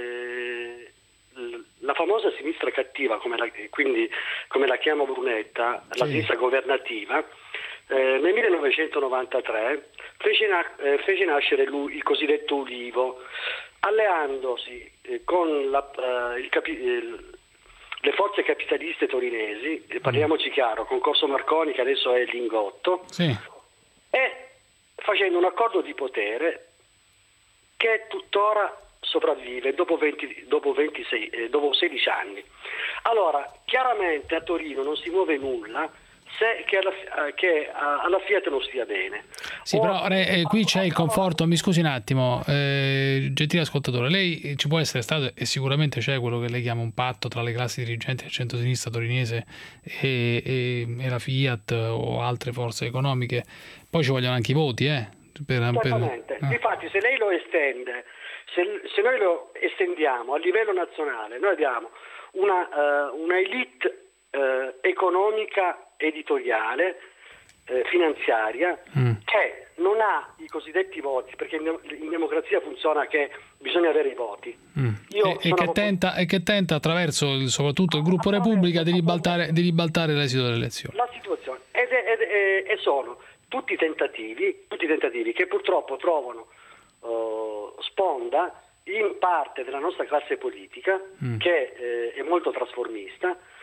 S17: la famosa sinistra cattiva, come la chiama Brunetta, la sinistra governativa, nel 1993 fece nascere il cosiddetto Ulivo, alleandosi con le forze capitaliste torinesi, parliamoci chiaro, con Corso Marconi, che adesso è Lingotto, e facendo un accordo di potere che tuttora sopravvive dopo 16 anni. Allora, chiaramente a Torino non si muove nulla che alla Fiat non stia bene.
S3: Sì, però qui c'è il conforto, mi scusi un attimo, gentile ascoltatore, lei ci può essere stato, e sicuramente c'è quello che lei chiama un patto tra le classi dirigenti del centro-sinistra torinese e la Fiat o altre forze economiche, poi ci vogliono anche i voti,
S17: Certamente. Infatti, se lei lo estende, se noi lo estendiamo a livello nazionale, noi abbiamo una elite economica, editoriale, finanziaria, che non ha i cosiddetti voti, perché in democrazia funziona che bisogna avere i voti.
S3: E che tenta attraverso soprattutto il gruppo Repubblica di ribaltare l'esito delle elezioni.
S17: La situazione e sono tutti tentativi che purtroppo trovano sponda in parte della nostra classe politica, che è molto trasformista,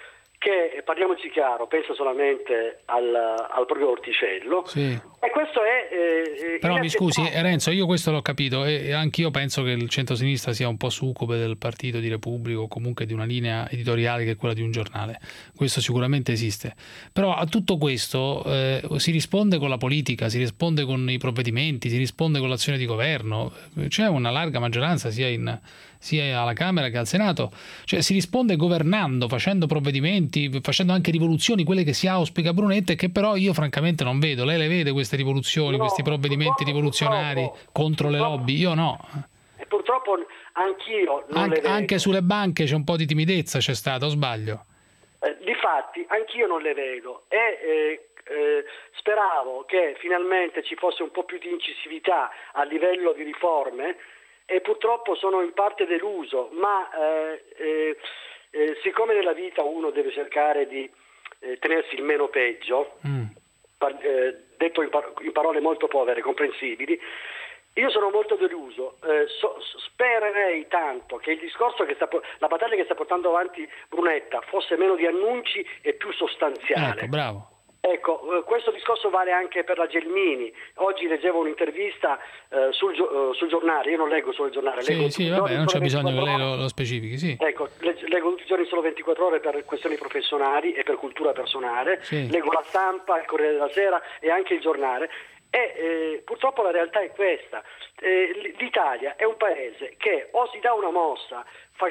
S17: che, parliamoci chiaro, pensa solamente al proprio orticello,
S3: sì.
S17: E questo è
S3: però mi scusi Renzo, io questo l'ho capito e anch'io penso che il centrosinistra sia un po' succube del partito di Repubblica o comunque di una linea editoriale che è quella di un giornale, questo sicuramente esiste, però a tutto questo si risponde con la politica, si risponde con i provvedimenti, si risponde con l'azione di governo, c'è una larga maggioranza sia alla Camera che al Senato, cioè si risponde governando, facendo provvedimenti, facendo anche rivoluzioni, quelle che si auspica Brunetta e che però io francamente non vedo. Lei le vede queste rivoluzioni, questi provvedimenti rivoluzionari contro le lobby? Io no.
S17: E purtroppo anch'io non le vedo.
S3: Anche sulle banche c'è un po' di timidezza, c'è stato, o sbaglio?
S17: Difatti anch'io non le vedo e speravo che finalmente ci fosse un po' più di incisività a livello di riforme, e purtroppo sono in parte deluso, ma siccome nella vita uno deve cercare di tenersi il meno peggio, detto in parole molto povere, comprensibili, io sono molto deluso. Spererei tanto che il discorso la battaglia che sta portando avanti Brunetta fosse meno di annunci e più sostanziale.
S3: Ecco, bravo.
S17: Ecco, questo discorso vale anche per la Gelmini. Oggi leggevo un'intervista sul giornale, io non leggo solo il giornale.
S3: Sì, vabbè, non c'è bisogno che lei lo specifichi, sì.
S17: Ecco, leggo tutti i giorni solo 24 ore per questioni professionali e per cultura personale,
S3: sì.
S17: Leggo la Stampa, il Corriere della Sera e anche il giornale. E purtroppo la realtà è questa. L'Italia è un paese che o si dà una mossa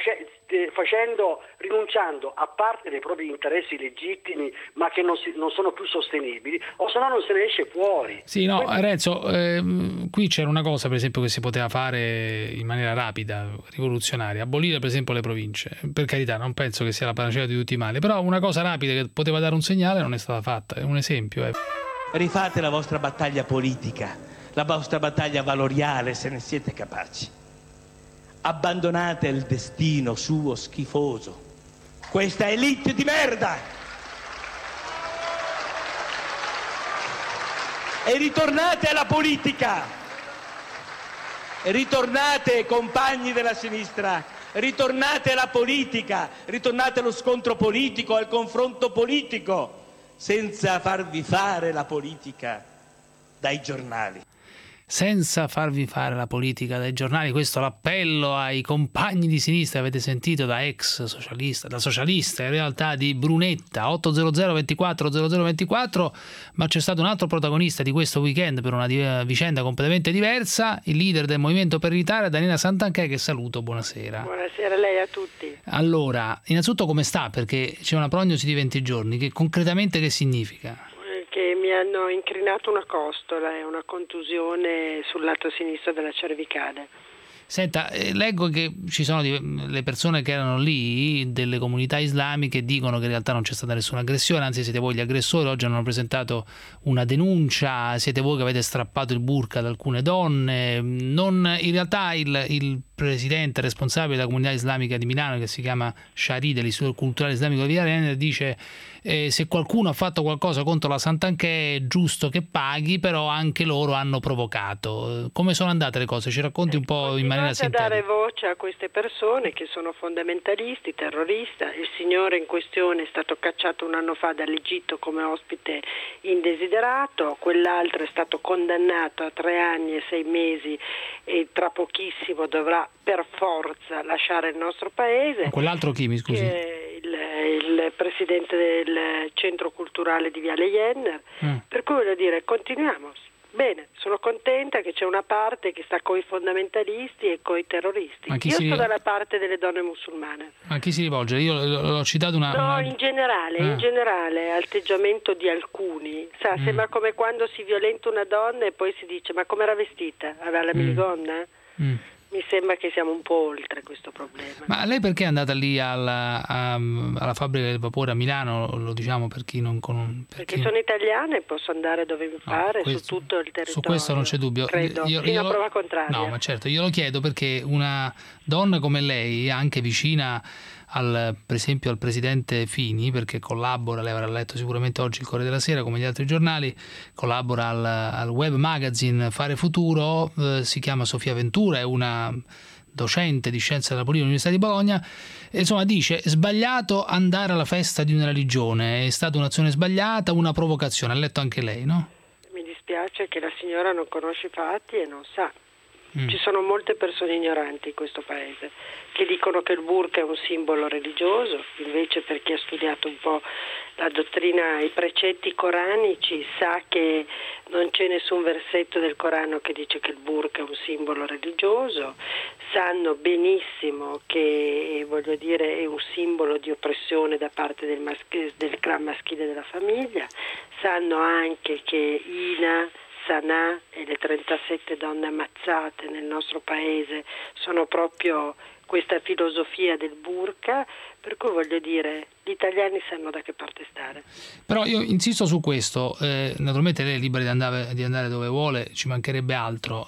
S17: rinunciando a parte dei propri interessi legittimi ma che non sono più sostenibili, o se no non se ne esce fuori.
S3: Sì, no, Renzo, qui c'era una cosa per esempio che si poteva fare in maniera rapida, rivoluzionaria, abolire per esempio le province. Per carità, non penso che sia la panacea di tutti i mali, però una cosa rapida che poteva dare un segnale non è stata fatta, è un esempio.
S5: Rifate la vostra battaglia politica, la vostra battaglia valoriale, se ne siete capaci. Abbandonate il destino suo schifoso, questa elite di merda, e ritornate alla politica. Ritornate, compagni della sinistra, ritornate alla politica, ritornate allo scontro politico, al confronto politico, senza farvi fare la politica dai giornali.
S3: Senza farvi fare la politica dai giornali, questo è l'appello ai compagni di sinistra, avete sentito, da ex socialista, da socialista in realtà, di Brunetta. 800 24 0024, ma c'è stato un altro protagonista di questo weekend per una vicenda completamente diversa, il leader del Movimento per l'Italia, Daniela Santanchè, che saluto, buonasera.
S20: Buonasera a lei, a tutti.
S3: Allora, innanzitutto come sta? Perché c'è una prognosi di 20 giorni, che concretamente che significa?
S20: Che mi hanno incrinato una costola e una contusione sul lato sinistro della cervicale.
S3: Senta, leggo che ci sono le persone che erano lì, delle comunità islamiche, dicono che in realtà non c'è stata nessuna aggressione, anzi siete voi gli aggressori, oggi hanno presentato una denuncia, siete voi che avete strappato il burka ad alcune donne, in realtà il presidente responsabile della comunità islamica di Milano, che si chiama Shari, dell'Istituto Culturale Islamico di Via Renner, dice se qualcuno ha fatto qualcosa contro la Santanchè è giusto che paghi, però anche loro hanno provocato. Come sono andate le cose? Ci racconti un po' in maniera sintetica?
S20: A dare voce a queste persone che sono fondamentalisti, terroristi. Il signore in questione è stato cacciato un anno fa dall'Egitto come ospite indesiderato, quell'altro è stato condannato a 3 anni e 6 mesi e tra pochissimo dovrà per forza lasciare il nostro paese.
S3: Quell'altro chi, mi scusi?
S20: Il presidente del centro culturale di Viale Jenner. Per cui voglio dire, continuiamo. Bene, sono contenta che c'è una parte che sta coi fondamentalisti e coi terroristi. Io sto dalla parte delle donne musulmane.
S3: A chi si rivolge? Io l'ho citato
S20: in generale, atteggiamento di alcuni. Sembra come quando si violenta una donna e poi si dice ma come era vestita? Aveva la minigonna? Mi sembra che siamo un po' oltre questo problema.
S3: Ma lei perché è andata lì alla fabbrica del vapore a Milano? Lo diciamo per chi non conosce.
S20: Perché sono italiana e posso andare dove mi pare, su tutto il territorio.
S3: Su questo non c'è dubbio.
S20: Credo, fino a prova contraria.
S3: No, ma certo, io lo chiedo perché una donna come lei, anche vicina per esempio al presidente Fini, perché collabora, lei avrà letto sicuramente oggi il Corriere della Sera come gli altri giornali, collabora al web magazine Fare Futuro, si chiama Sofia Ventura, è una docente di scienze della politica all'Università di Bologna, insomma dice: sbagliato andare alla festa di una religione, è stata un'azione sbagliata, una provocazione. Ha letto anche lei, no?
S20: Mi dispiace che la signora non conosce i fatti e non sa. Ci sono molte persone ignoranti in questo paese che dicono che il burqa è un simbolo religioso, invece per chi ha studiato un po' la dottrina, i precetti coranici, sa che non c'è nessun versetto del Corano che dice che il burqa è un simbolo religioso, sanno benissimo che, voglio dire, è un simbolo di oppressione da parte del clan maschile della famiglia, sanno anche che Ina, Sanà e le 37 donne ammazzate nel nostro paese sono proprio questa filosofia del burqa, per cui voglio dire, gli italiani sanno da che parte stare.
S3: Però io insisto su questo, naturalmente lei è libera di andare dove vuole, ci mancherebbe altro,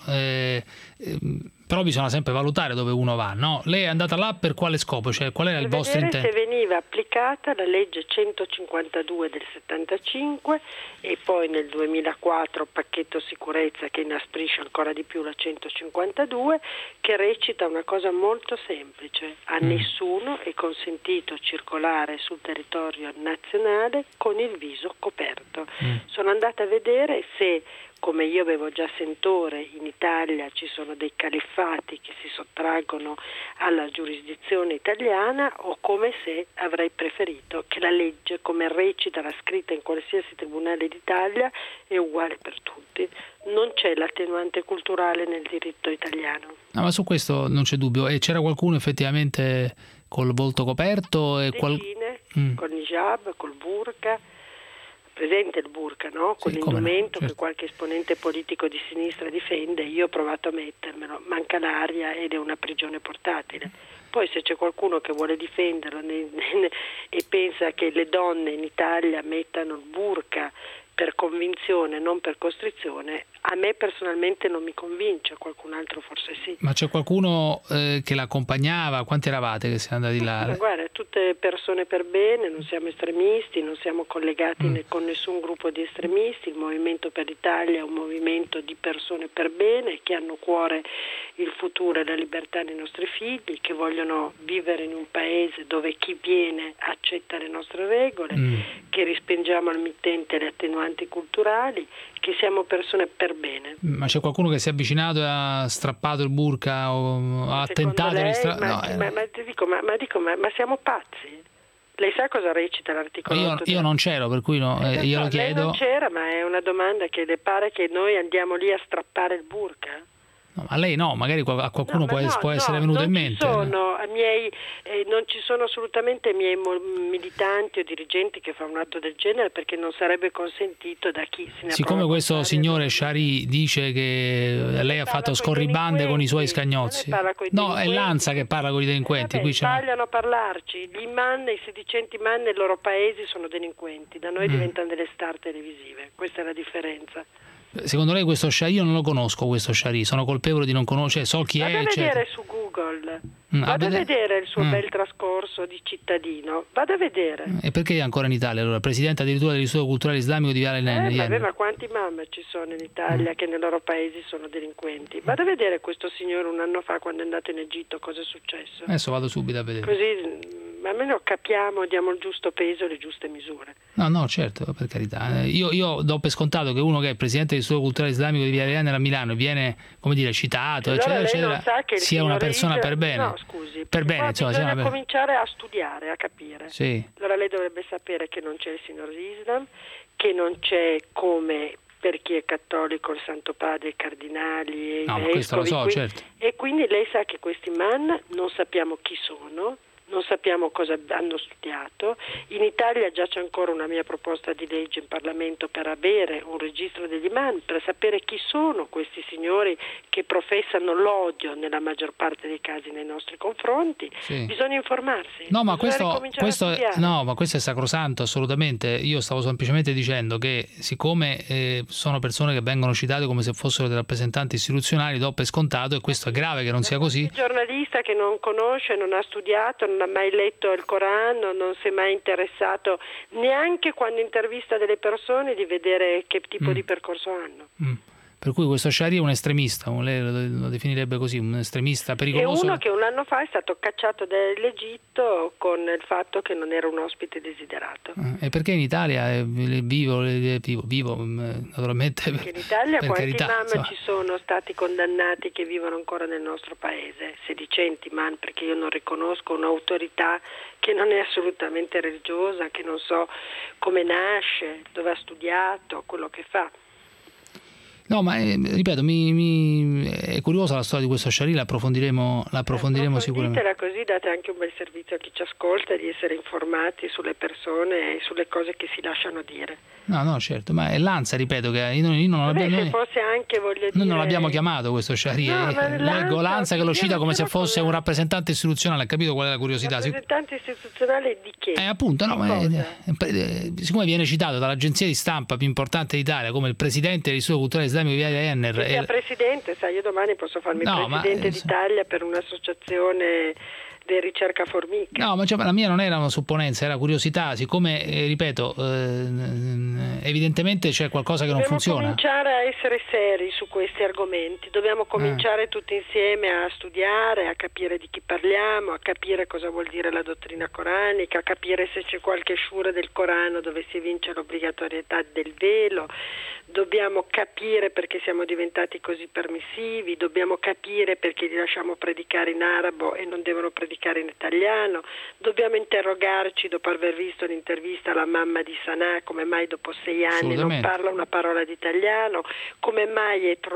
S3: però bisogna sempre valutare dove uno va, no? Lei è andata là per quale scopo? Cioè, qual era il vostro intento?
S20: Se veniva applicata la legge 152 del 75 e poi nel 2004 pacchetto sicurezza che inasprisce ancora di più la 152, che recita una cosa molto semplice: a nessuno è consentito circolare sul territorio nazionale con il viso coperto. Sono andata a vedere se, come io avevo già sentore, in Italia ci sono dei califfati che si sottraggono alla giurisdizione italiana, o come se avrei preferito che la legge, come recita la scritta in qualsiasi tribunale d'Italia, è uguale per tutti. Non c'è l'attenuante culturale nel diritto italiano.
S3: No, ma su questo non c'è dubbio. E c'era qualcuno effettivamente col volto coperto?
S20: Decine, con l'hijab, col burqa. Presente il burqa, no? Quell'indumento che qualche esponente politico di sinistra difende. Io ho provato a mettermelo, manca l'aria ed è una prigione portatile. Poi se c'è qualcuno che vuole difenderlo e pensa che le donne in Italia mettano il burqa per convinzione, non per costrizione, a me personalmente non mi convince, qualcun altro forse sì.
S3: Ma c'è qualcuno che l'accompagnava? Quanti eravate che siete andati là?
S20: Ma guarda, tutte persone per bene, non siamo estremisti, non siamo collegati con nessun gruppo di estremisti. Il Movimento per l'Italia è un movimento di persone per bene che hanno a cuore il futuro e la libertà dei nostri figli, che vogliono vivere in un paese dove chi viene accetta le nostre regole, che respingiamo al mittente le attenuanti culturali, che siamo persone per bene.
S3: Ma c'è qualcuno che si è avvicinato e ha strappato il burqa o ha tentato di
S20: ma siamo pazzi? Lei sa cosa recita l'articolo 8?
S3: Io non c'ero, per cui glielo chiedo.
S20: Lei non c'era, ma è una domanda che le pare che noi andiamo lì a strappare il burqa?
S3: No, a lei no, magari a qualcuno può essere venuto in mente.
S20: Non ci sono assolutamente miei militanti o dirigenti che fanno un atto del genere, perché non sarebbe consentito da chi se ne
S3: Siccome questo signore Sciarì dice che lei ha fatto scorribande con i suoi scagnozzi. No, è l'ANSA che parla con i delinquenti. Qui
S20: sbagliano a parlarci. Gli imam, i sedicenti imam nei loro paesi sono delinquenti, da noi diventano delle star televisive. Questa è la differenza.
S3: Secondo lei questo Sciarì, io non lo conosco questo Sciarì, sono colpevole di non conoscere, so chi è.
S20: Vada a vedere su Google, vada a vedere il suo bel trascorso di cittadino, vada a vedere.
S3: E perché è ancora in Italia allora? Presidente addirittura dell'Istituto Culturale Islamico di Viale Nenni.
S20: Ma quanti imam ci sono in Italia che nei loro paesi sono delinquenti? Vada a vedere questo signore un anno fa quando è andato in Egitto cosa è successo.
S3: Adesso vado subito a vedere.
S20: Così almeno capiamo, diamo il giusto peso e le giuste misure.
S3: No, certo, per carità. Io do per scontato che uno che è presidente dell'Istituto Culturale Islamico di Viale Nenni a Milano e viene, come dire, citato,
S20: allora
S3: eccetera, sia una persona per bene.
S20: No, scusi,
S3: per bene,
S20: bisogna cominciare a studiare, a capire.
S3: Sì.
S20: Allora lei dovrebbe sapere che non c'è il signor Islam, che non c'è, come per chi è cattolico, il Santo Padre, i cardinali e i vescovi.
S3: Questo lo so, certo.
S20: E quindi lei sa che questi imam non sappiamo chi sono, non sappiamo cosa hanno studiato. In Italia già c'è ancora una mia proposta di legge in Parlamento per avere un registro degli imam, per sapere chi sono questi signori che professano l'odio nella maggior parte dei casi nei nostri confronti.
S3: Sì.
S20: Bisogna informarsi.
S3: No, ma questo è sacrosanto, assolutamente. Io stavo semplicemente dicendo che siccome sono persone che vengono citate come se fossero dei rappresentanti istituzionali, do per scontato, e questo è grave che non sia così.
S20: Il giornalista che non conosce, non ha studiato, non ha mai letto il Corano, non si è mai interessato neanche quando intervista delle persone di vedere che tipo di percorso hanno.
S3: Per cui questo Sharia è un estremista, lei lo definirebbe così, un estremista pericoloso.
S20: È uno che un anno fa è stato cacciato dall'Egitto con il fatto che non era un ospite desiderato.
S3: E perché in Italia è vivo naturalmente?
S20: Perché in Italia
S3: per
S20: quanti
S3: carità,
S20: imam
S3: insomma.
S20: ci sono stati condannati che vivono ancora nel nostro paese? Sedicenti imam, perché io non riconosco un'autorità che non è assolutamente religiosa, che non so come nasce, dove ha studiato, quello che fa.
S3: No, ma ripeto, è curiosa la storia di questo Sharia, l'approfondiremo sicuramente.
S20: Così date anche un bel servizio a chi ci ascolta di essere informati sulle persone e sulle cose che si lasciano dire.
S3: No, certo, ma è l'ANSA, ripeto, che noi non l'abbiamo chiamato questo Sharia. Leggo l'ANSA che lo cita come se fosse un rappresentante istituzionale, ha capito qual è la curiosità?
S20: Rappresentante istituzionale di che?
S3: Appunto, no, siccome viene citato dall'agenzia di stampa più importante d'Italia come il presidente dell'Istituto Culturale Islamico di Enner.
S20: Che sia presidente, sai, io domani posso farmi presidente d'Italia per un'associazione di ricerca formica.
S3: No, ma la mia non era una supponenza, era curiosità, siccome, ripeto, evidentemente c'è qualcosa che non funziona.
S20: Dobbiamo cominciare a essere seri su questi argomenti, dobbiamo cominciare tutti insieme a studiare, a capire di chi parliamo, a capire cosa vuol dire la dottrina coranica, a capire se c'è qualche sura del Corano dove si evince l'obbligatorietà del velo. Dobbiamo capire perché siamo diventati così permissivi, dobbiamo capire perché li lasciamo predicare in arabo e non devono predicare in italiano, dobbiamo interrogarci dopo aver visto l'intervista alla mamma di Sanà come mai dopo 6 anni non parla una parola di italiano, come mai è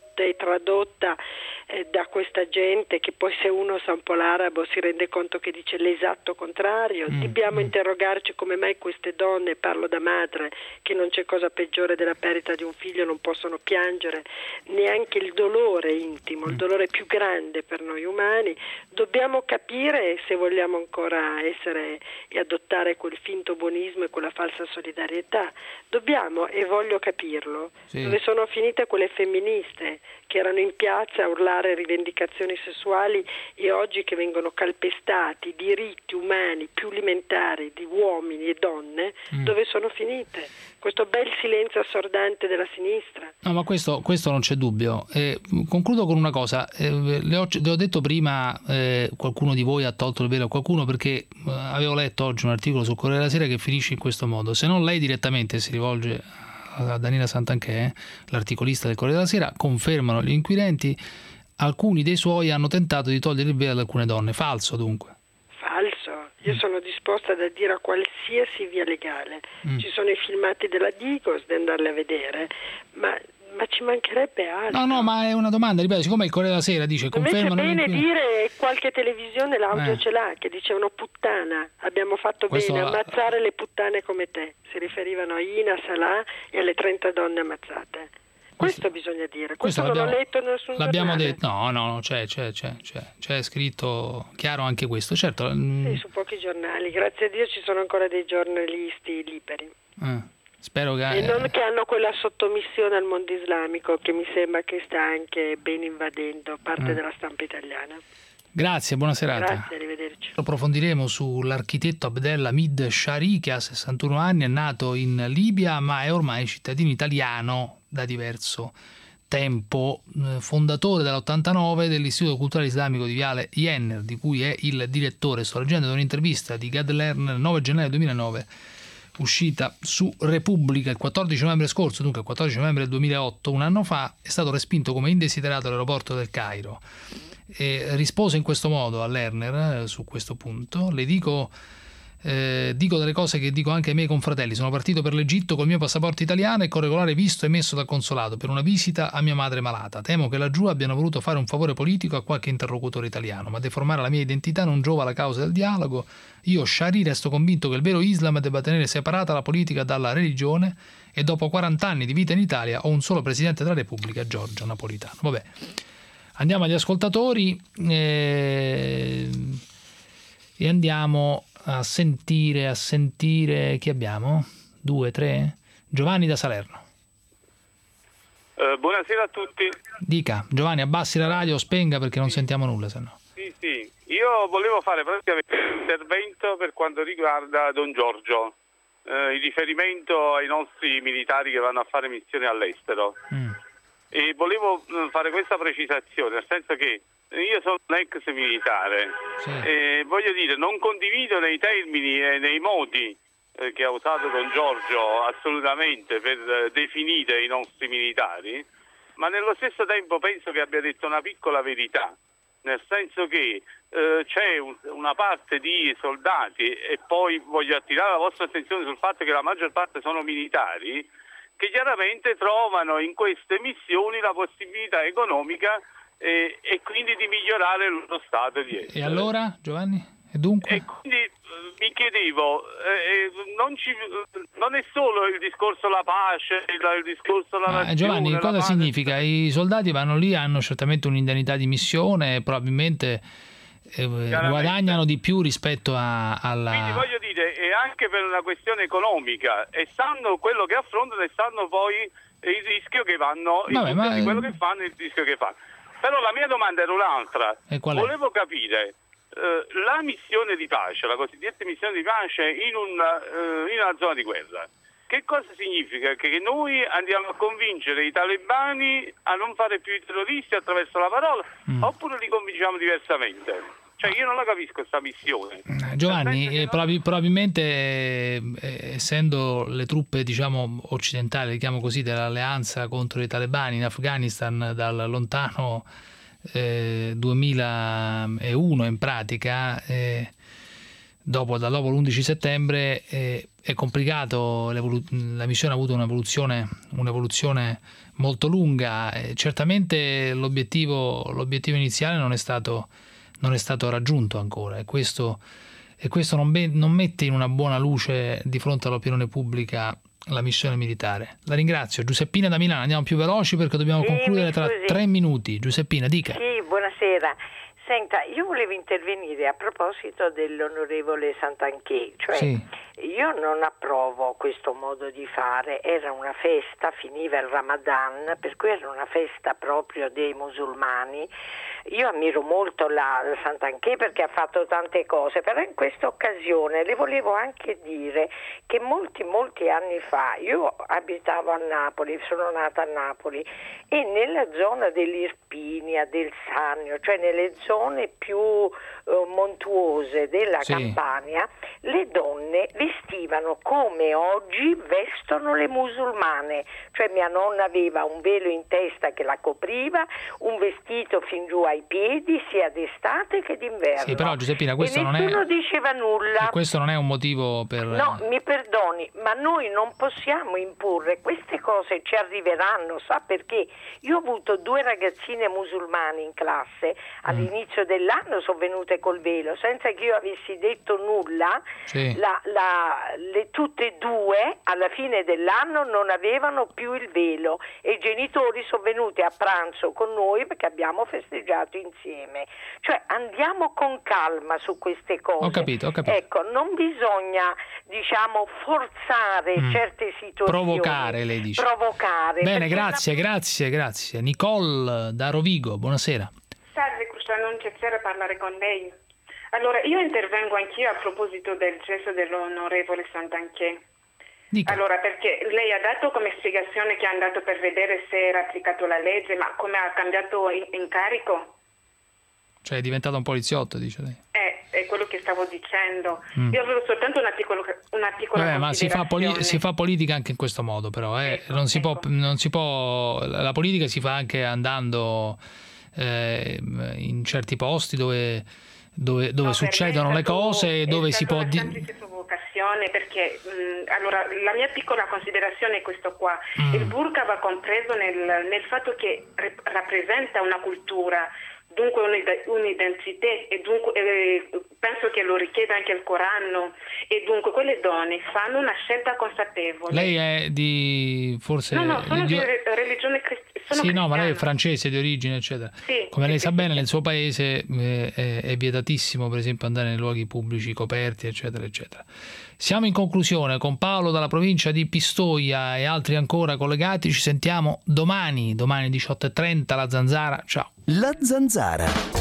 S20: tradotta da questa gente che poi se uno sa un po' l'arabo si rende conto che dice l'esatto contrario. Dobbiamo interrogarci come mai queste donne, parlo da madre, che non c'è cosa peggiore della perdita di un figlio, non possono piangere neanche il dolore intimo, il dolore più grande per noi umani. Dobbiamo capire se vogliamo ancora essere e adottare quel finto buonismo e quella falsa solidarietà. Dobbiamo, e voglio capirlo, dove sono finite quelle femministe che erano in piazza a urlare rivendicazioni sessuali e oggi che vengono calpestati diritti umani più elementari di uomini e donne, dove sono finite? Questo bel silenzio assordante della sinistra.
S3: No, ma questo non c'è dubbio. Concludo con una cosa. Le ho detto prima, qualcuno di voi ha tolto il velo a qualcuno perché avevo letto oggi un articolo sul Corriere della Sera che finisce in questo modo. Se non lei direttamente si rivolge a Daniela Santanchè, l'articolista del Corriere della Sera, confermano gli inquirenti, alcuni dei suoi hanno tentato di togliere il velo ad alcune donne. Falso, dunque.
S20: Falso. Io sono disposta ad adire a qualsiasi via legale. Ci sono i filmati della Digos da andarli a vedere, ma ci mancherebbe altro.
S3: No, ma è una domanda, ripeto, siccome il Corriere della Sera dice confermano.
S20: Invece bene dire, qualche televisione l'audio ce l'ha, che dicevano puttana, abbiamo fatto bene a ammazzare le puttane come te. Si riferivano a Ina, Salah e alle 30 donne ammazzate. Questo bisogna dire, questo non l'ho letto in nessun
S3: l'abbiamo
S20: giornale.
S3: detto, no, c'è scritto chiaro anche questo, certo.
S20: Sì, su pochi giornali, grazie a Dio ci sono ancora dei giornalisti liberi.
S3: Spero che...
S20: E non che hanno quella sottomissione al mondo islamico che mi sembra che sta anche ben invadendo parte della stampa italiana.
S3: Grazie, buona serata.
S20: Grazie, arrivederci.
S3: Approfondiremo sull'architetto Abdelhamid Shari, che ha 61 anni, è nato in Libia ma è ormai cittadino italiano da diverso tempo, fondatore dall'89 dell'Istituto Culturale Islamico di Viale Jenner, di cui è il direttore. Sto leggendo da un'intervista di Gad Lerner 9 gennaio 2009, uscita su Repubblica il 14 novembre scorso, dunque il 14 novembre del 2008, un anno fa, è stato respinto come indesiderato all'aeroporto del Cairo. E rispose in questo modo a Lerner su questo punto: le dico delle cose che dico anche ai miei confratelli. Sono partito per l'Egitto col mio passaporto italiano e con regolare visto emesso dal consolato per una visita a mia madre malata. Temo che laggiù abbiano voluto fare un favore politico a qualche interlocutore italiano, ma deformare la mia identità non giova alla causa del dialogo. Io, Shari, resto convinto che il vero Islam debba tenere separata la politica dalla religione e dopo 40 anni di vita in Italia ho un solo Presidente della Repubblica, Giorgio Napolitano. Vabbè, andiamo agli ascoltatori e andiamo a sentire chi abbiamo? 2, 3? Giovanni da Salerno.
S2: Buonasera a tutti.
S3: Dica, Giovanni, abbassi la radio, spenga perché non sentiamo nulla, se no.
S2: Sì, io volevo fare praticamente un intervento per quanto riguarda Don Giorgio, in riferimento ai nostri militari che vanno a fare missioni all'estero. E volevo fare questa precisazione, nel senso che io sono un ex militare, voglio dire, non condivido nei termini e nei modi che ha usato Don Giorgio assolutamente per definire i nostri militari, ma nello stesso tempo penso che abbia detto una piccola verità, nel senso che c'è una parte di soldati, e poi voglio attirare la vostra attenzione sul fatto che la maggior parte sono militari, che chiaramente trovano in queste missioni la possibilità economica e quindi di migliorare lo loro stato di essere.
S3: E allora, Giovanni? E dunque?
S2: E quindi mi chiedevo, non è solo il discorso la pace, il discorso la nazione...
S3: Giovanni, cosa significa? I soldati vanno lì, hanno certamente un'indennità di missione, probabilmente guadagnano di più rispetto alla...
S2: Quindi voglio dire, è anche per una questione economica, e sanno quello che affrontano e sanno poi il rischio che vanno, di quello che fanno e il rischio che fanno. Però la mia domanda era un'altra. Volevo capire, la missione di pace, la cosiddetta missione di pace in una zona di guerra, che cosa significa? Che noi andiamo a convincere i talebani a non fare più i terroristi attraverso la parola, oppure li convinciamo diversamente? Cioè io non la capisco questa missione.
S3: Giovanni, probabilmente essendo le truppe, diciamo, occidentali, diciamo così, dell'alleanza contro i talebani in Afghanistan dal lontano 2001 in pratica, dopo l'11 settembre, è complicato, la missione ha avuto un'evoluzione molto lunga, certamente l'obiettivo iniziale non è stato raggiunto ancora, e questo non mette in una buona luce di fronte all'opinione pubblica la missione militare. La ringrazio. Giuseppina da Milano, andiamo più veloci perché dobbiamo concludere tra 3 minuti. Giuseppina, dica.
S9: Sì, buonasera. Senta, io volevo intervenire a proposito dell'onorevole Santanchè, cioè io non approvo questo modo di fare, era una festa, finiva il Ramadan, per cui era una festa proprio dei musulmani. Io ammiro molto la Santanchè perché ha fatto tante cose, però in questa occasione le volevo anche dire che molti anni fa io abitavo a Napoli, sono nata a Napoli, e nella zona dell'Irpinia, del Sannio, cioè nelle zone più montuose della Campania, le donne vestivano come oggi vestono le musulmane, cioè mia nonna aveva un velo in testa che la copriva, un vestito fin giù ai piedi sia d'estate che d'inverno.
S3: Sì, però Giuseppina, questo non
S9: diceva nulla.
S3: Questo non è un motivo per...
S9: No, mi perdoni, ma noi non possiamo imporre, queste cose ci arriveranno, sa perché? Io ho avuto 2 ragazzine musulmane in classe, all'inizio dell'anno sono venute col velo, senza che io avessi detto nulla, tutte e 2 alla fine dell'anno non avevano più il velo, e i genitori sono venuti a pranzo con noi perché abbiamo festeggiato insieme. Cioè andiamo con calma su queste cose.
S3: Ho capito.
S9: Ecco, non bisogna, diciamo, forzare certe situazioni.
S3: Provocare, lei dice. Bene, grazie. Nicole da Rovigo, buonasera.
S21: Salve, non c'è piacere parlare con lei. Allora, io intervengo anch'io a proposito del gesto dell'onorevole Santanchè.
S3: Dica.
S21: Allora, perché lei ha dato come spiegazione che è andato per vedere se era applicato la legge, ma come ha cambiato incarico?
S3: Cioè è diventato un poliziotto, dice lei.
S21: È quello che stavo dicendo. Io avevo soltanto una piccola
S3: ma si fa politica anche in questo modo, però non si può, la politica si fa anche andando in certi posti dove succedono le cose, dove si può
S21: perché allora la mia piccola considerazione è questo qua. Il burqa va compreso nel fatto che rappresenta una cultura, dunque un'identità, e dunque penso che lo richieda anche il Corano, e dunque quelle donne fanno una scelta consapevole.
S3: Lei è di forse
S21: sono di religione cristiana.
S3: Sì, no, ma lei è francese di origine, eccetera.
S21: Sì,
S3: come lei sa bene, nel suo paese è vietatissimo, per esempio, andare nei luoghi pubblici coperti, eccetera, eccetera. Siamo in conclusione con Paolo dalla provincia di Pistoia e altri ancora collegati. Ci sentiamo domani 18:30, La Zanzara. Ciao.
S23: La Zanzara.